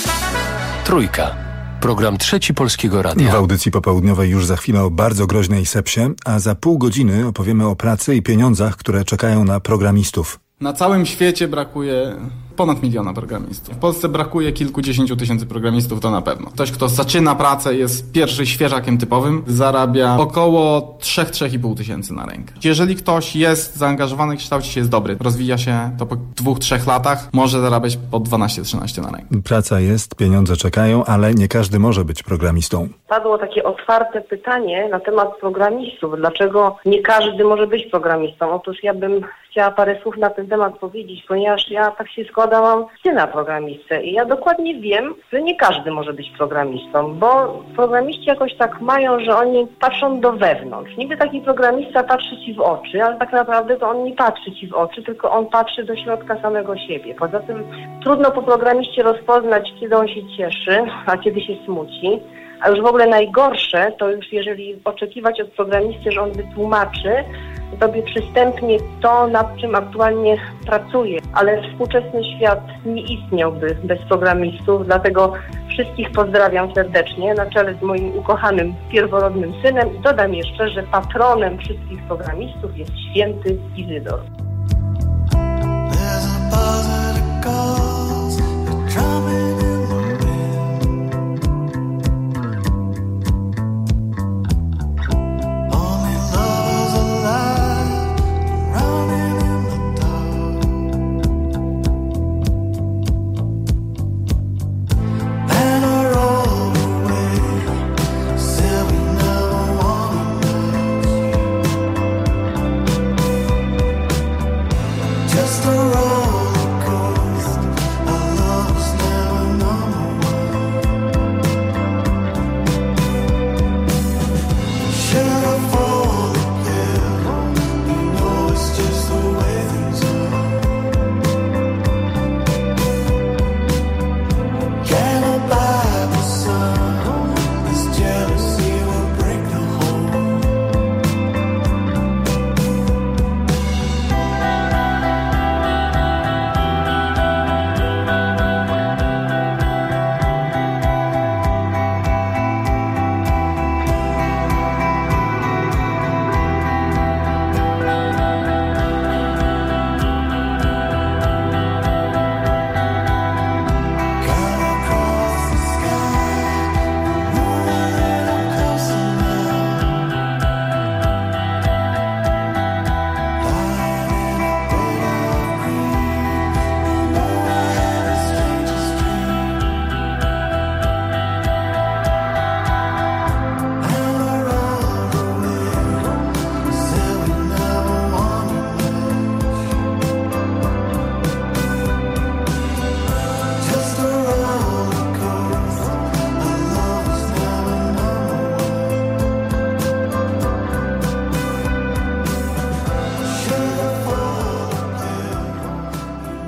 Trójka. Program Trzeci Polskiego Radia. W audycji popołudniowej już za chwilę o bardzo groźnej sepsie, a za pół godziny opowiemy o pracy i pieniądzach, które czekają na programistów. Na całym świecie brakuje ponad 1 miliona programistów. W Polsce brakuje kilkudziesięciu tysięcy programistów, to na pewno. Ktoś, kto zaczyna pracę, jest pierwszy świeżakiem typowym, zarabia około 3-3,5 tysięcy na rękę. Jeżeli ktoś jest zaangażowany, kształci się, jest dobry, rozwija się, to po 2-3 latach może zarabiać po 12-13 na rękę. Praca jest, pieniądze czekają, ale nie każdy może być programistą. Padło takie otwarte pytanie na temat programistów. Dlaczego nie każdy może być programistą? Otóż ja bym chciała parę słów na ten temat powiedzieć, ponieważ ja tak się składałam syna programistę i ja dokładnie wiem, że nie każdy może być programistą, bo programiści jakoś tak mają, że oni patrzą do wewnątrz. Niby taki programista patrzy ci w oczy, ale tak naprawdę to on nie patrzy ci w oczy, tylko on patrzy do środka samego siebie. Poza tym trudno po programiście rozpoznać, kiedy on się cieszy, a kiedy się smuci. A już w ogóle najgorsze to już jeżeli oczekiwać od programisty, że on wytłumaczy tobie przystępnie to, nad czym aktualnie pracuje. Ale współczesny świat nie istniałby bez programistów, dlatego wszystkich pozdrawiam serdecznie na czele z moim ukochanym pierworodnym synem i dodam jeszcze, że patronem wszystkich programistów jest święty Izydor.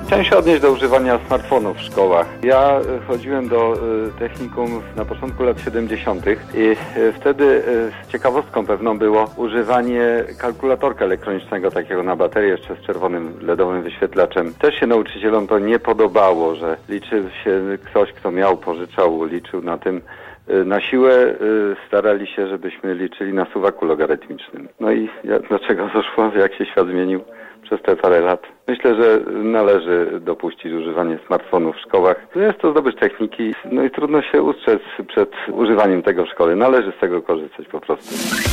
Chciałem się odnieść do używania smartfonów w szkołach. Ja chodziłem do technikum na początku lat 70. i wtedy ciekawostką pewną było używanie kalkulatorka elektronicznego, takiego na baterię jeszcze z czerwonym LEDowym wyświetlaczem. Też się nauczycielom to nie podobało, że liczył się ktoś, kto miał, pożyczał, liczył na tym. Na siłę starali się, żebyśmy liczyli na suwaku logarytmicznym. No i do czego doszło, jak się świat zmienił przez te parę lat. Myślę, że należy dopuścić używanie smartfonów w szkołach. Jest to zdobycz techniki, no i trudno się ustrzec przed używaniem tego w szkole. Należy z tego korzystać po prostu.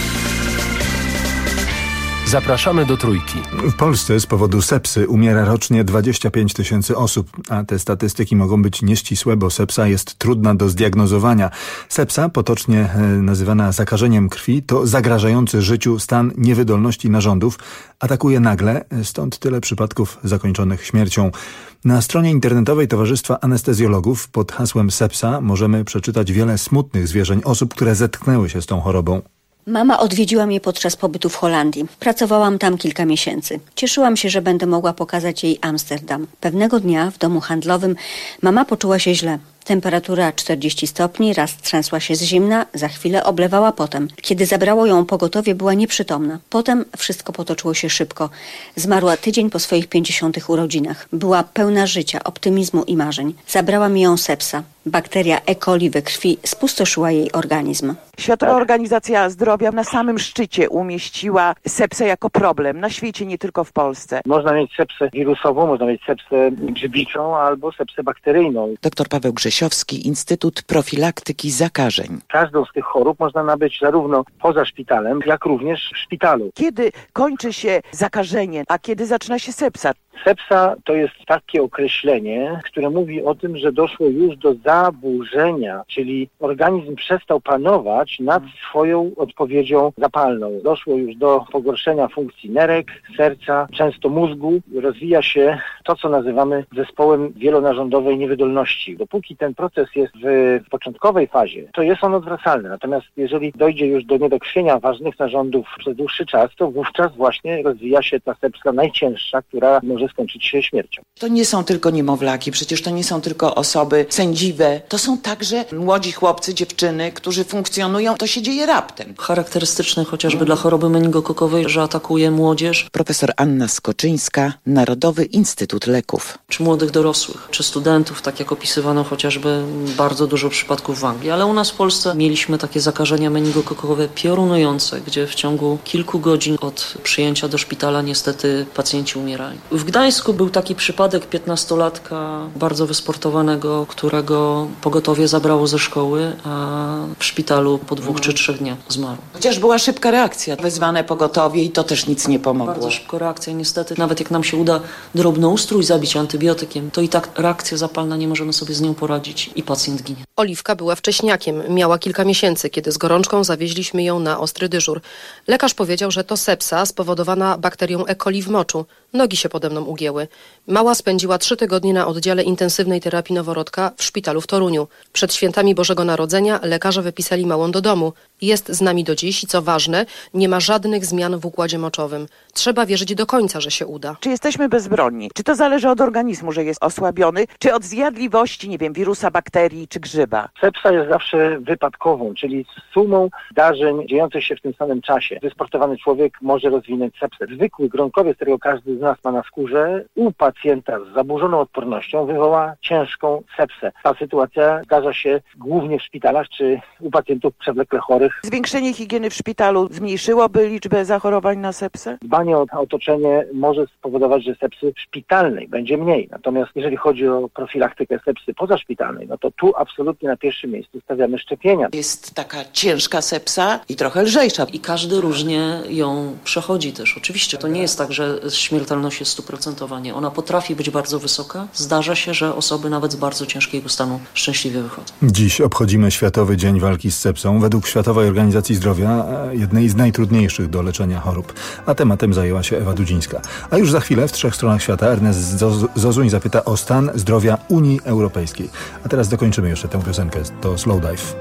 Zapraszamy do Trójki. W Polsce z powodu sepsy umiera rocznie 25 000 osób, a te statystyki mogą być nieścisłe, bo sepsa jest trudna do zdiagnozowania. Sepsa, potocznie nazywana zakażeniem krwi, to zagrażający życiu stan niewydolności narządów. Atakuje nagle, stąd tyle przypadków zakończonych śmiercią. Na stronie internetowej Towarzystwa Anestezjologów pod hasłem sepsa możemy przeczytać wiele smutnych zwierzeń osób, które zetknęły się z tą chorobą. Mama odwiedziła mnie podczas pobytu w Holandii. Pracowałam tam kilka miesięcy. Cieszyłam się, że będę mogła pokazać jej Amsterdam. Pewnego dnia w domu handlowym mama poczuła się źle. Temperatura 40 stopni, raz trzęsła się z zimna, za chwilę oblewała potem. Kiedy zabrało ją pogotowie, była nieprzytomna. Potem wszystko potoczyło się szybko. Zmarła tydzień po swoich 50. urodzinach. Była pełna życia, optymizmu i marzeń. Zabrała mi ją sepsa. Bakteria E. coli we krwi spustoszyła jej organizm. Światowa Organizacja Zdrowia na samym szczycie umieściła sepsę jako problem na świecie, nie tylko w Polsce. Można mieć sepsę wirusową, można mieć sepsę grzybiczą albo sepsę bakteryjną. Dr Paweł Grzesiowski, Instytut Profilaktyki Zakażeń. Każdą z tych chorób można nabyć zarówno poza szpitalem, jak również w szpitalu. Kiedy kończy się zakażenie, a kiedy zaczyna się sepsa? Sepsa to jest takie określenie, które mówi o tym, że doszło już do zaburzenia, czyli organizm przestał panować nad swoją odpowiedzią zapalną. Doszło już do pogorszenia funkcji nerek, serca, często mózgu. Rozwija się to, co nazywamy zespołem wielonarządowej niewydolności. Dopóki ten proces jest w początkowej fazie, to jest on odwracalny. Natomiast jeżeli dojdzie już do niedokrwienia ważnych narządów przez dłuższy czas, to wówczas właśnie rozwija się ta sepsa najcięższa, która może skończyć się śmiercią. To nie są tylko niemowlaki, przecież to nie są tylko osoby sędziwe. To są także młodzi chłopcy, dziewczyny, którzy funkcjonują. To się dzieje raptem. Charakterystyczne chociażby dla choroby meningokokowej, że atakuje młodzież. Profesor Anna Skoczyńska, Narodowy Instytut Leków. Czy młodych dorosłych, czy studentów, tak jak opisywano chociażby bardzo dużo przypadków w Anglii. Ale u nas w Polsce mieliśmy takie zakażenia meningokokowe piorunujące, gdzie w ciągu kilku godzin od przyjęcia do szpitala niestety pacjenci umierali. W Gdańsku był taki przypadek 15-latka bardzo wysportowanego, którego pogotowie zabrało ze szkoły, a w szpitalu po 2 czy 3 dniach zmarł. Chociaż była szybka reakcja, wezwane pogotowie i to też nic nie pomogło. Bardzo szybka reakcja, niestety. Nawet jak nam się uda drobnoustrój zabić antybiotykiem, to i tak reakcja zapalna, nie możemy sobie z nią poradzić i pacjent ginie. Oliwka była wcześniakiem, miała kilka miesięcy, kiedy z gorączką zawieźliśmy ją na ostry dyżur. Lekarz powiedział, że to sepsa spowodowana bakterią E. coli w moczu. Nogi się pode mną ugięły. Mała spędziła 3 tygodnie na oddziale intensywnej terapii noworodka w szpitalu w Toruniu. Przed świętami Bożego Narodzenia lekarze wypisali małą do domu. Jest z nami do dziś i co ważne, nie ma żadnych zmian w układzie moczowym. Trzeba wierzyć do końca, że się uda. Czy jesteśmy bezbronni? Czy to zależy od organizmu, że jest osłabiony? Czy od zjadliwości, nie wiem, wirusa, bakterii czy grzyba? Sepsa jest zawsze wypadkową, czyli sumą zdarzeń dziejących się w tym samym czasie. Wysportowany człowiek może rozwinąć sepsę. Zwykły gronkowiec, którego każdy z nas ma na skórze, u pacjenta z zaburzoną odpornością wywoła ciężką sepsę. Ta sytuacja zdarza się głównie w szpitalach czy u pacjentów przewlekle chorych. Zwiększenie higieny w szpitalu zmniejszyłoby liczbę zachorowań na sepsę? Dbanie o otoczenie może spowodować, że sepsy szpitalnej będzie mniej. Natomiast jeżeli chodzi o profilaktykę sepsy pozaszpitalnej, no to tu absolutnie na pierwszym miejscu stawiamy szczepienia. Jest taka ciężka sepsa i trochę lżejsza. I każdy różnie ją przechodzi też. Oczywiście to nie jest tak, że śmiertelność jest 100%. Nie. Ona potrafi być bardzo wysoka. Zdarza się, że osoby nawet z bardzo ciężkiego stanu szczęśliwie wychodzą. Dziś obchodzimy Światowy Dzień Walki z sepsą. Według Światowej Organizacji Zdrowia jednej z najtrudniejszych do leczenia chorób. A tematem zajęła się Ewa Dudzińska. A już za chwilę w 3 stronach świata Ernest Zozuń zapyta o stan zdrowia Unii Europejskiej. A teraz dokończymy jeszcze tę piosenkę. To Slow Dive.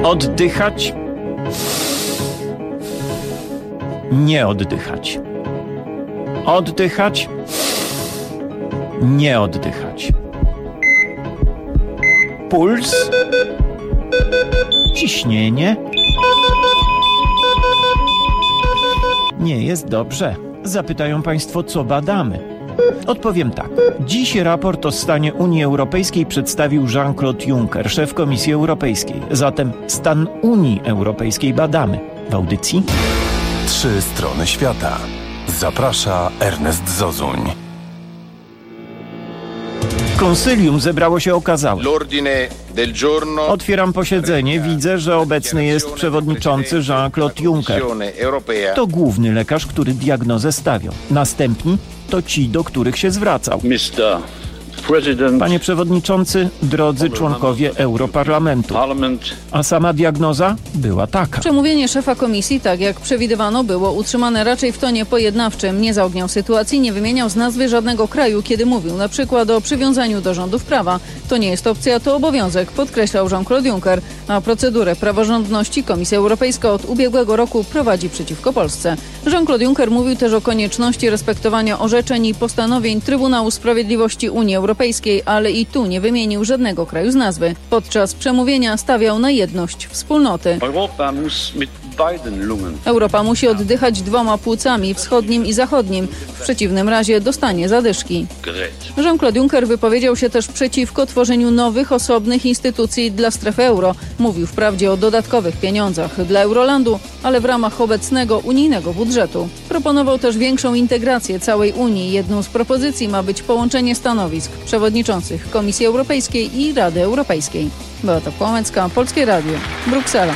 Oddychać. Nie oddychać. Oddychać. Nie oddychać. Puls. Ciśnienie. Nie jest dobrze. Zapytają Państwo, co badamy. Odpowiem tak. Dziś raport o stanie Unii Europejskiej przedstawił Jean-Claude Juncker, szef Komisji Europejskiej. Zatem stan Unii Europejskiej badamy. W audycji 3 strony świata. Zaprasza Ernest Zozuń. Konsylium zebrało się okazałe. Otwieram posiedzenie. Widzę, że obecny jest przewodniczący Jean-Claude Juncker. To główny lekarz, który diagnozę stawiał. Następni to ci, do których się zwracał. Panie przewodniczący, drodzy członkowie Europarlamentu. A sama diagnoza była taka. Przemówienie szefa komisji, tak jak przewidywano, było utrzymane raczej w tonie pojednawczym. Nie zaogniał sytuacji, nie wymieniał z nazwy żadnego kraju, kiedy mówił na przykład o przywiązaniu do rządów prawa. To nie jest opcja, to obowiązek, podkreślał Jean-Claude Juncker. A procedurę praworządności Komisja Europejska od ubiegłego roku prowadzi przeciwko Polsce. Jean-Claude Juncker mówił też o konieczności respektowania orzeczeń i postanowień Trybunału Sprawiedliwości Unii Europejskiej, ale i tu nie wymienił żadnego kraju z nazwy. Podczas przemówienia stawiał na jedność wspólnoty. Europa musi oddychać 2 płucami, wschodnim i zachodnim. W przeciwnym razie dostanie zadyszki. Jean-Claude Juncker wypowiedział się też przeciwko tworzeniu nowych, osobnych instytucji dla strefy euro. Mówił wprawdzie o dodatkowych pieniądzach dla Eurolandu, ale w ramach obecnego unijnego budżetu. Proponował też większą integrację całej Unii. Jedną z propozycji ma być połączenie stanowisk przewodniczących Komisji Europejskiej i Rady Europejskiej. Beata Płomecka, Polskie Radio, Bruksela.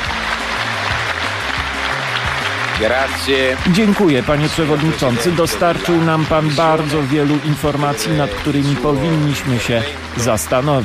Dziękuję, panie przewodniczący. Dostarczył nam pan bardzo wielu informacji, nad którymi powinniśmy się zastanowić.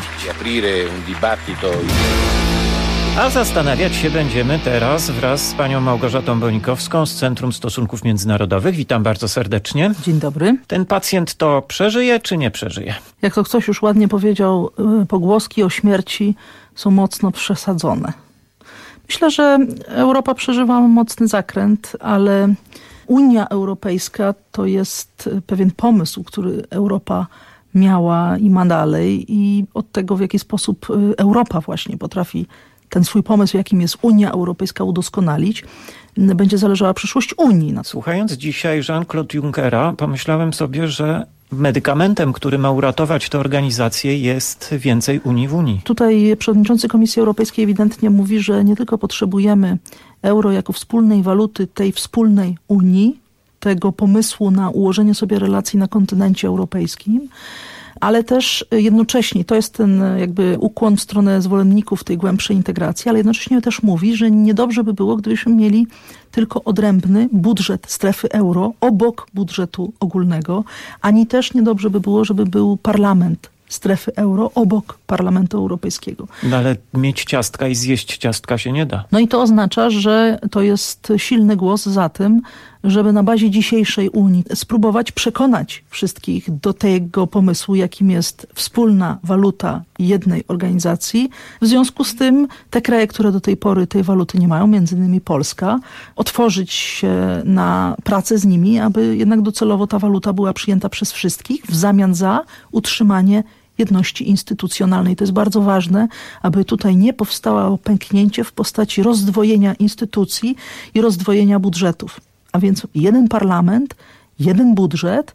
A zastanawiać się będziemy teraz wraz z panią Małgorzatą Bonikowską z Centrum Stosunków Międzynarodowych. Witam bardzo serdecznie. Dzień dobry. Ten pacjent to przeżyje czy nie przeżyje? Jak to ktoś już ładnie powiedział, pogłoski o śmierci są mocno przesadzone. Myślę, że Europa przeżywa mocny zakręt, ale Unia Europejska to jest pewien pomysł, który Europa miała i ma dalej, i od tego, w jaki sposób Europa właśnie potrafi ten swój pomysł, jakim jest Unia Europejska, udoskonalić, będzie zależała przyszłość Unii. Słuchając dzisiaj Jean-Claude Junckera, pomyślałem sobie, że medykamentem, który ma uratować tę organizację, jest więcej Unii w Unii. Tutaj przewodniczący Komisji Europejskiej ewidentnie mówi, że nie tylko potrzebujemy euro jako wspólnej waluty tej wspólnej Unii, tego pomysłu na ułożenie sobie relacji na kontynencie europejskim, ale też jednocześnie, to jest ten jakby ukłon w stronę zwolenników tej głębszej integracji, ale jednocześnie też mówi, że niedobrze by było, gdybyśmy mieli tylko odrębny budżet strefy euro obok budżetu ogólnego, ani też niedobrze by było, żeby był parlament strefy euro obok Parlamentu Europejskiego. No ale mieć ciastka i zjeść ciastka się nie da. No i to oznacza, że to jest silny głos za tym, żeby na bazie dzisiejszej Unii spróbować przekonać wszystkich do tego pomysłu, jakim jest wspólna waluta jednej organizacji. W związku z tym te kraje, które do tej pory tej waluty nie mają, między innymi Polska, otworzyć się na pracę z nimi, aby jednak docelowo ta waluta była przyjęta przez wszystkich w zamian za utrzymanie jedności instytucjonalnej. To jest bardzo ważne, aby tutaj nie powstało pęknięcie w postaci rozdwojenia instytucji i rozdwojenia budżetów. A więc jeden parlament, jeden budżet,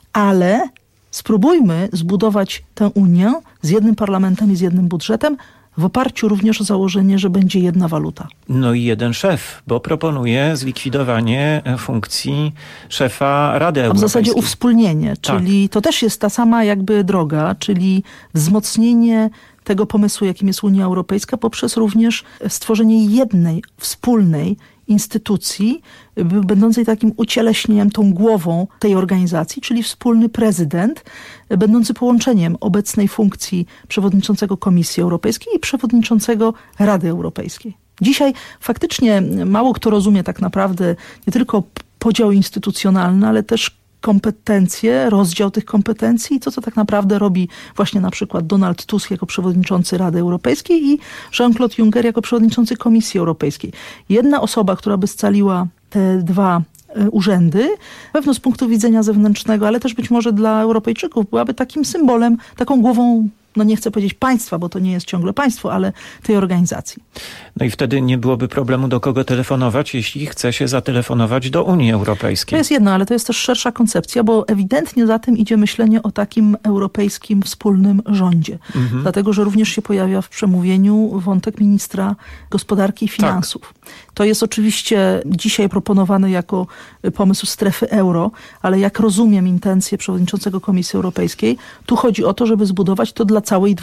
ale spróbujmy zbudować tę Unię z jednym parlamentem i z jednym budżetem w oparciu również o założenie, że będzie jedna waluta. No i jeden szef, bo proponuje zlikwidowanie funkcji szefa Rady Europejskiej. A w zasadzie uwspólnienie, czyli to też jest ta sama jakby droga, czyli wzmocnienie tego pomysłu, jakim jest Unia Europejska, poprzez również stworzenie jednej, wspólnej instytucji, będącej takim ucieleśnieniem, tą głową tej organizacji, czyli wspólny prezydent, będący połączeniem obecnej funkcji przewodniczącego Komisji Europejskiej i przewodniczącego Rady Europejskiej. Dzisiaj faktycznie mało kto rozumie tak naprawdę nie tylko podział instytucjonalny, ale też kompetencje, rozdział tych kompetencji i to, co tak naprawdę robi właśnie na przykład Donald Tusk jako przewodniczący Rady Europejskiej i Jean-Claude Juncker jako przewodniczący Komisji Europejskiej. Jedna osoba, która by scaliła te dwa urzędy, pewno z punktu widzenia zewnętrznego, ale też być może dla Europejczyków byłaby takim symbolem, taką głową, no nie chcę powiedzieć państwa, bo to nie jest ciągle państwo, ale tej organizacji. No i wtedy nie byłoby problemu, do kogo telefonować, jeśli chce się zatelefonować do Unii Europejskiej. To jest jedno, ale to jest też szersza koncepcja, bo ewidentnie za tym idzie myślenie o takim europejskim wspólnym rządzie. Dlatego, że również się pojawia w przemówieniu wątek ministra gospodarki i finansów. Tak. To jest oczywiście dzisiaj proponowany jako pomysł strefy euro, ale jak rozumiem intencje przewodniczącego Komisji Europejskiej, tu chodzi o to, żeby zbudować to dla całej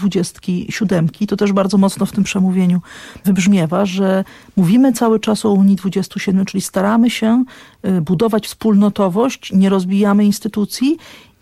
27. To też bardzo mocno w tym przemówieniu wybrzmiewa, że mówimy cały czas o Unii 27, czyli staramy się budować wspólnotowość, nie rozbijamy instytucji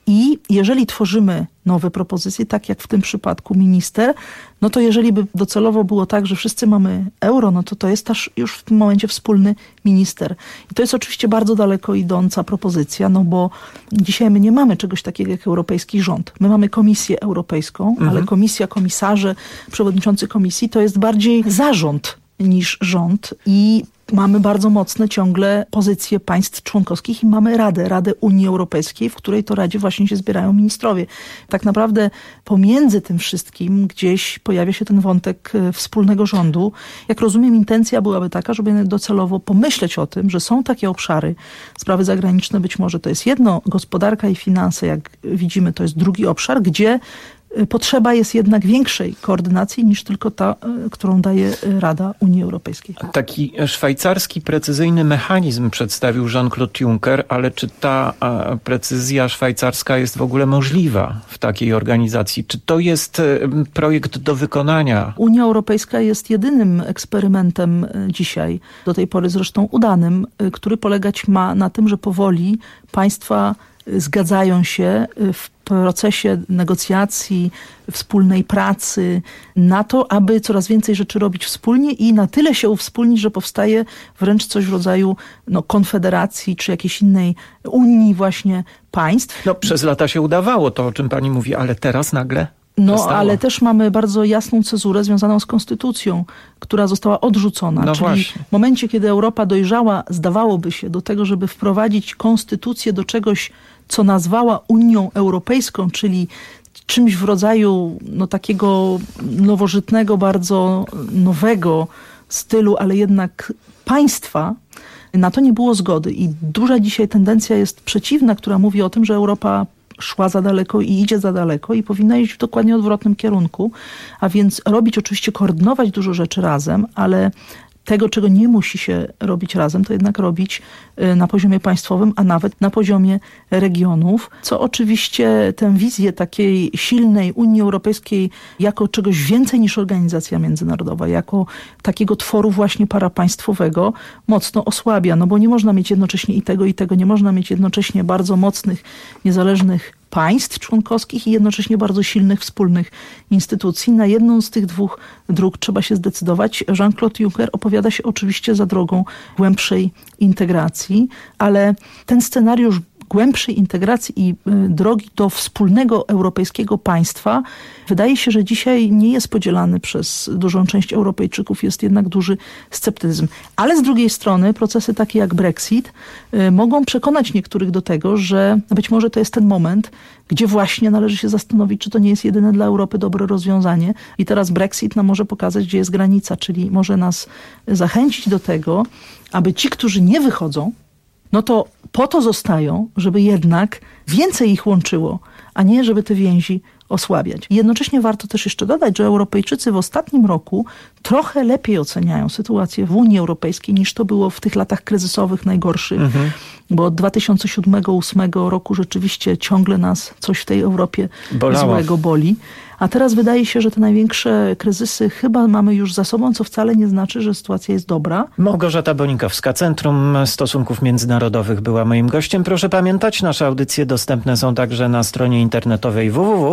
i jeżeli tworzymy nowe propozycje, tak jak w tym przypadku minister, no to jeżeli by docelowo było tak, że wszyscy mamy euro, no to jest też już w tym momencie wspólny minister. I to jest oczywiście bardzo daleko idąca propozycja, no bo dzisiaj my nie mamy czegoś takiego jak europejski rząd. My mamy Komisję Europejską, ale komisja, komisarze, przewodniczący komisji to jest bardziej zarząd niż rząd i mamy bardzo mocne ciągle pozycje państw członkowskich i mamy Radę Unii Europejskiej, w której to Radzie właśnie się zbierają ministrowie. Tak naprawdę pomiędzy tym wszystkim gdzieś pojawia się ten wątek wspólnego rządu. Jak rozumiem, intencja byłaby taka, żeby docelowo pomyśleć o tym, że są takie obszary, sprawy zagraniczne być może to jest jedno, gospodarka i finanse, jak widzimy, to jest drugi obszar, gdzie potrzeba jest jednak większej koordynacji niż tylko ta, którą daje Rada Unii Europejskiej. Taki szwajcarski precyzyjny mechanizm przedstawił Jean-Claude Juncker, ale czy ta precyzja szwajcarska jest w ogóle możliwa w takiej organizacji? Czy to jest projekt do wykonania? Unia Europejska jest jedynym eksperymentem dzisiaj, do tej pory zresztą udanym, który polegać ma na tym, że powoli państwa zgadzają się w procesie negocjacji, wspólnej pracy na to, aby coraz więcej rzeczy robić wspólnie i na tyle się uwspólnić, że powstaje wręcz coś w rodzaju konfederacji czy jakiejś innej unii właśnie państw. No przez lata się udawało to, o czym pani mówi, ale teraz nagle przestało. Ale też mamy bardzo jasną cezurę związaną z konstytucją, która została odrzucona. No czyli właśnie. w momencie, kiedy Europa dojrzała, zdawałoby się, do tego, żeby wprowadzić konstytucję do czegoś, co nazwała Unią Europejską, czyli czymś w rodzaju takiego nowożytnego, bardzo nowego stylu, ale jednak państwa, na to nie było zgody. I duża dzisiaj tendencja jest przeciwna, która mówi o tym, że Europa szła za daleko i idzie za daleko i powinna iść w dokładnie odwrotnym kierunku, a więc robić oczywiście, koordynować dużo rzeczy razem, ale tego, czego nie musi się robić razem, to jednak robić na poziomie państwowym, a nawet na poziomie regionów, co oczywiście tę wizję takiej silnej Unii Europejskiej jako czegoś więcej niż organizacja międzynarodowa, jako takiego tworu właśnie parapaństwowego mocno osłabia, no bo nie można mieć jednocześnie i tego, nie można mieć jednocześnie bardzo mocnych, niezależnych państw członkowskich i jednocześnie bardzo silnych, wspólnych instytucji. Na jedną z tych dwóch dróg trzeba się zdecydować. Jean-Claude Juncker opowiada się oczywiście za drogą głębszej integracji, ale ten scenariusz głębszej integracji i drogi do wspólnego europejskiego państwa wydaje się, że dzisiaj nie jest podzielany przez dużą część Europejczyków. Jest jednak duży sceptycyzm. Ale z drugiej strony procesy takie jak Brexit mogą przekonać niektórych do tego, że być może to jest ten moment, gdzie właśnie należy się zastanowić, czy to nie jest jedyne dla Europy dobre rozwiązanie. I teraz Brexit nam może pokazać, gdzie jest granica, czyli może nas zachęcić do tego, aby ci, którzy nie wychodzą, no to po to zostają, żeby jednak więcej ich łączyło, a nie żeby te więzi osłabiać. I jednocześnie warto też jeszcze dodać, że Europejczycy w ostatnim roku trochę lepiej oceniają sytuację w Unii Europejskiej niż to było w tych latach kryzysowych najgorszych. Bo od 2007-2008 roku rzeczywiście ciągle nas coś w tej Europie złego boli. A teraz wydaje się, że te największe kryzysy chyba mamy już za sobą, co wcale nie znaczy, że sytuacja jest dobra. Małgorzata Bonikowska, Centrum Stosunków Międzynarodowych była moim gościem. Proszę pamiętać, nasze audycje dostępne są także na stronie internetowej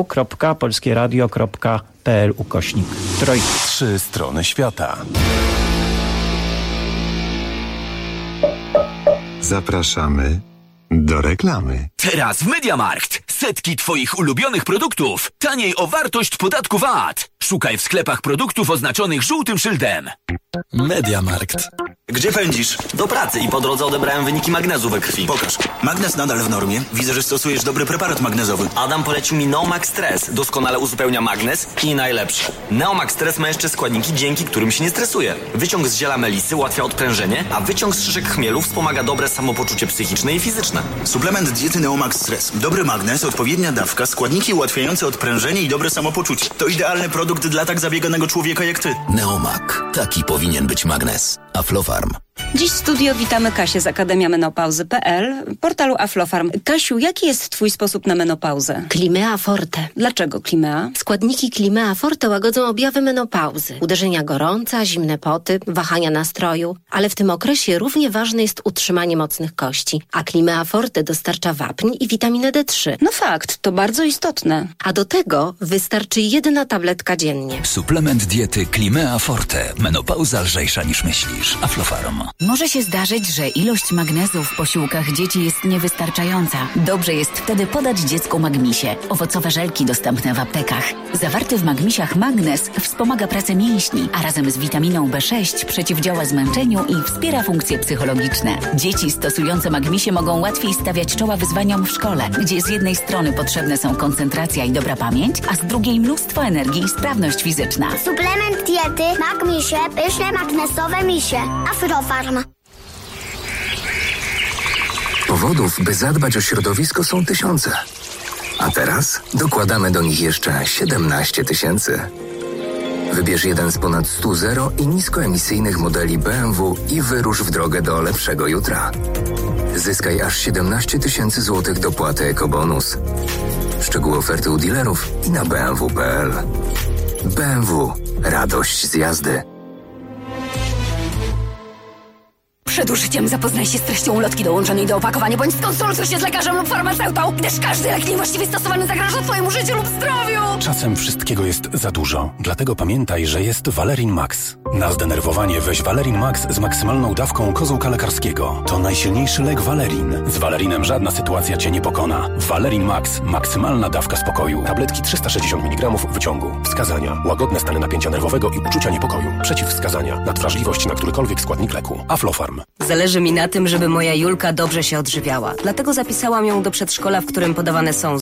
www.polskieradio.pl/Trójki. 3 strony świata. Zapraszamy Do reklamy. Teraz w MediaMarkt. Setki Twoich ulubionych produktów. Taniej o wartość podatku VAT. Szukaj w sklepach produktów oznaczonych żółtym szyldem. MediaMarkt. Gdzie pędzisz? Do pracy i po drodze odebrałem wyniki magnezu we krwi. Pokaż. Magnez nadal w normie. Widzę, że stosujesz dobry preparat magnezowy. Adam polecił mi Neomax Stress. Doskonale uzupełnia magnez i najlepsze. Neomax Stress ma jeszcze składniki, dzięki którym się nie stresuje. Wyciąg z ziela melisy ułatwia odprężenie, a wyciąg z szyszek chmielu wspomaga dobre samopoczucie psychiczne i fizyczne. Suplement diety Neomax Stress. Dobry magnez, odpowiednia dawka, składniki ułatwiające odprężenie i dobre samopoczucie. To idealny produkt dla tak zabieganego człowieka jak ty. Neomak. Taki powinien być magnez. Aflofarm. Dziś w studio witamy Kasię z Akademia Menopauzy.pl, portalu Aflofarm. Kasiu, jaki jest twój sposób na menopauzę? Climea Forte. Dlaczego Climea? Składniki Climea Forte łagodzą objawy menopauzy. Uderzenia gorąca, zimne poty, wahania nastroju. Ale w tym okresie równie ważne jest utrzymanie mocnych kości. A Climea Forte dostarcza wapń i witaminę D3. No fakt, to bardzo istotne. A do tego wystarczy 1 tabletka dziennie. Suplement diety Climea Forte. Menopauza lżejsza niż myślisz. Aflofarm. Może się zdarzyć, że ilość magnezu w posiłkach dzieci jest niewystarczająca. Dobrze jest wtedy podać dziecku magmisie. Owocowe żelki dostępne w aptekach. Zawarty w magmisiach magnez wspomaga pracę mięśni, a razem z witaminą B6 przeciwdziała zmęczeniu i wspiera funkcje psychologiczne. Dzieci stosujące magmisie mogą łatwiej stawiać czoła wyzwaniom w szkole, gdzie z jednej strony potrzebne są koncentracja i dobra pamięć, a z drugiej mnóstwo energii i sprawność fizyczna. Suplement diety Magmisie, pyszne magnesowe misie. Aflofarm. Powodów, by zadbać o środowisko, są tysiące. A teraz dokładamy do nich jeszcze 17 000. Wybierz jeden z ponad 100 zero i niskoemisyjnych modeli BMW i wyrusz w drogę do lepszego jutra. Zyskaj aż 17 000 złotych dopłaty ekobonus. Szczegóły oferty u dealerów i na bmw.pl. BMW. Radość z jazdy. Przed użyciem zapoznaj się z treścią ulotki dołączonej do opakowania, bądź skonsultuj się z lekarzem lub farmaceutą, gdyż każdy lek niewłaściwie stosowany zagraża twojemu życiu lub zdrowiu. Czasem wszystkiego jest za dużo. Dlatego pamiętaj, że jest Valerin Max. Na zdenerwowanie weź Valerin Max z maksymalną dawką kozłka lekarskiego. To najsilniejszy lek Valerin. Z Valerinem żadna sytuacja cię nie pokona. Valerin Max. Maksymalna dawka spokoju. Tabletki 360 mg wyciągu. Wskazania. Łagodne stany napięcia nerwowego i uczucia niepokoju. Przeciwwskazania. Nadwrażliwość na którykolwiek składnik leku. Aflofarm. Zależy mi na tym, żeby moja Julka dobrze się odżywiała. Dlatego zapisałam ją do przedszkola, w którym podawane są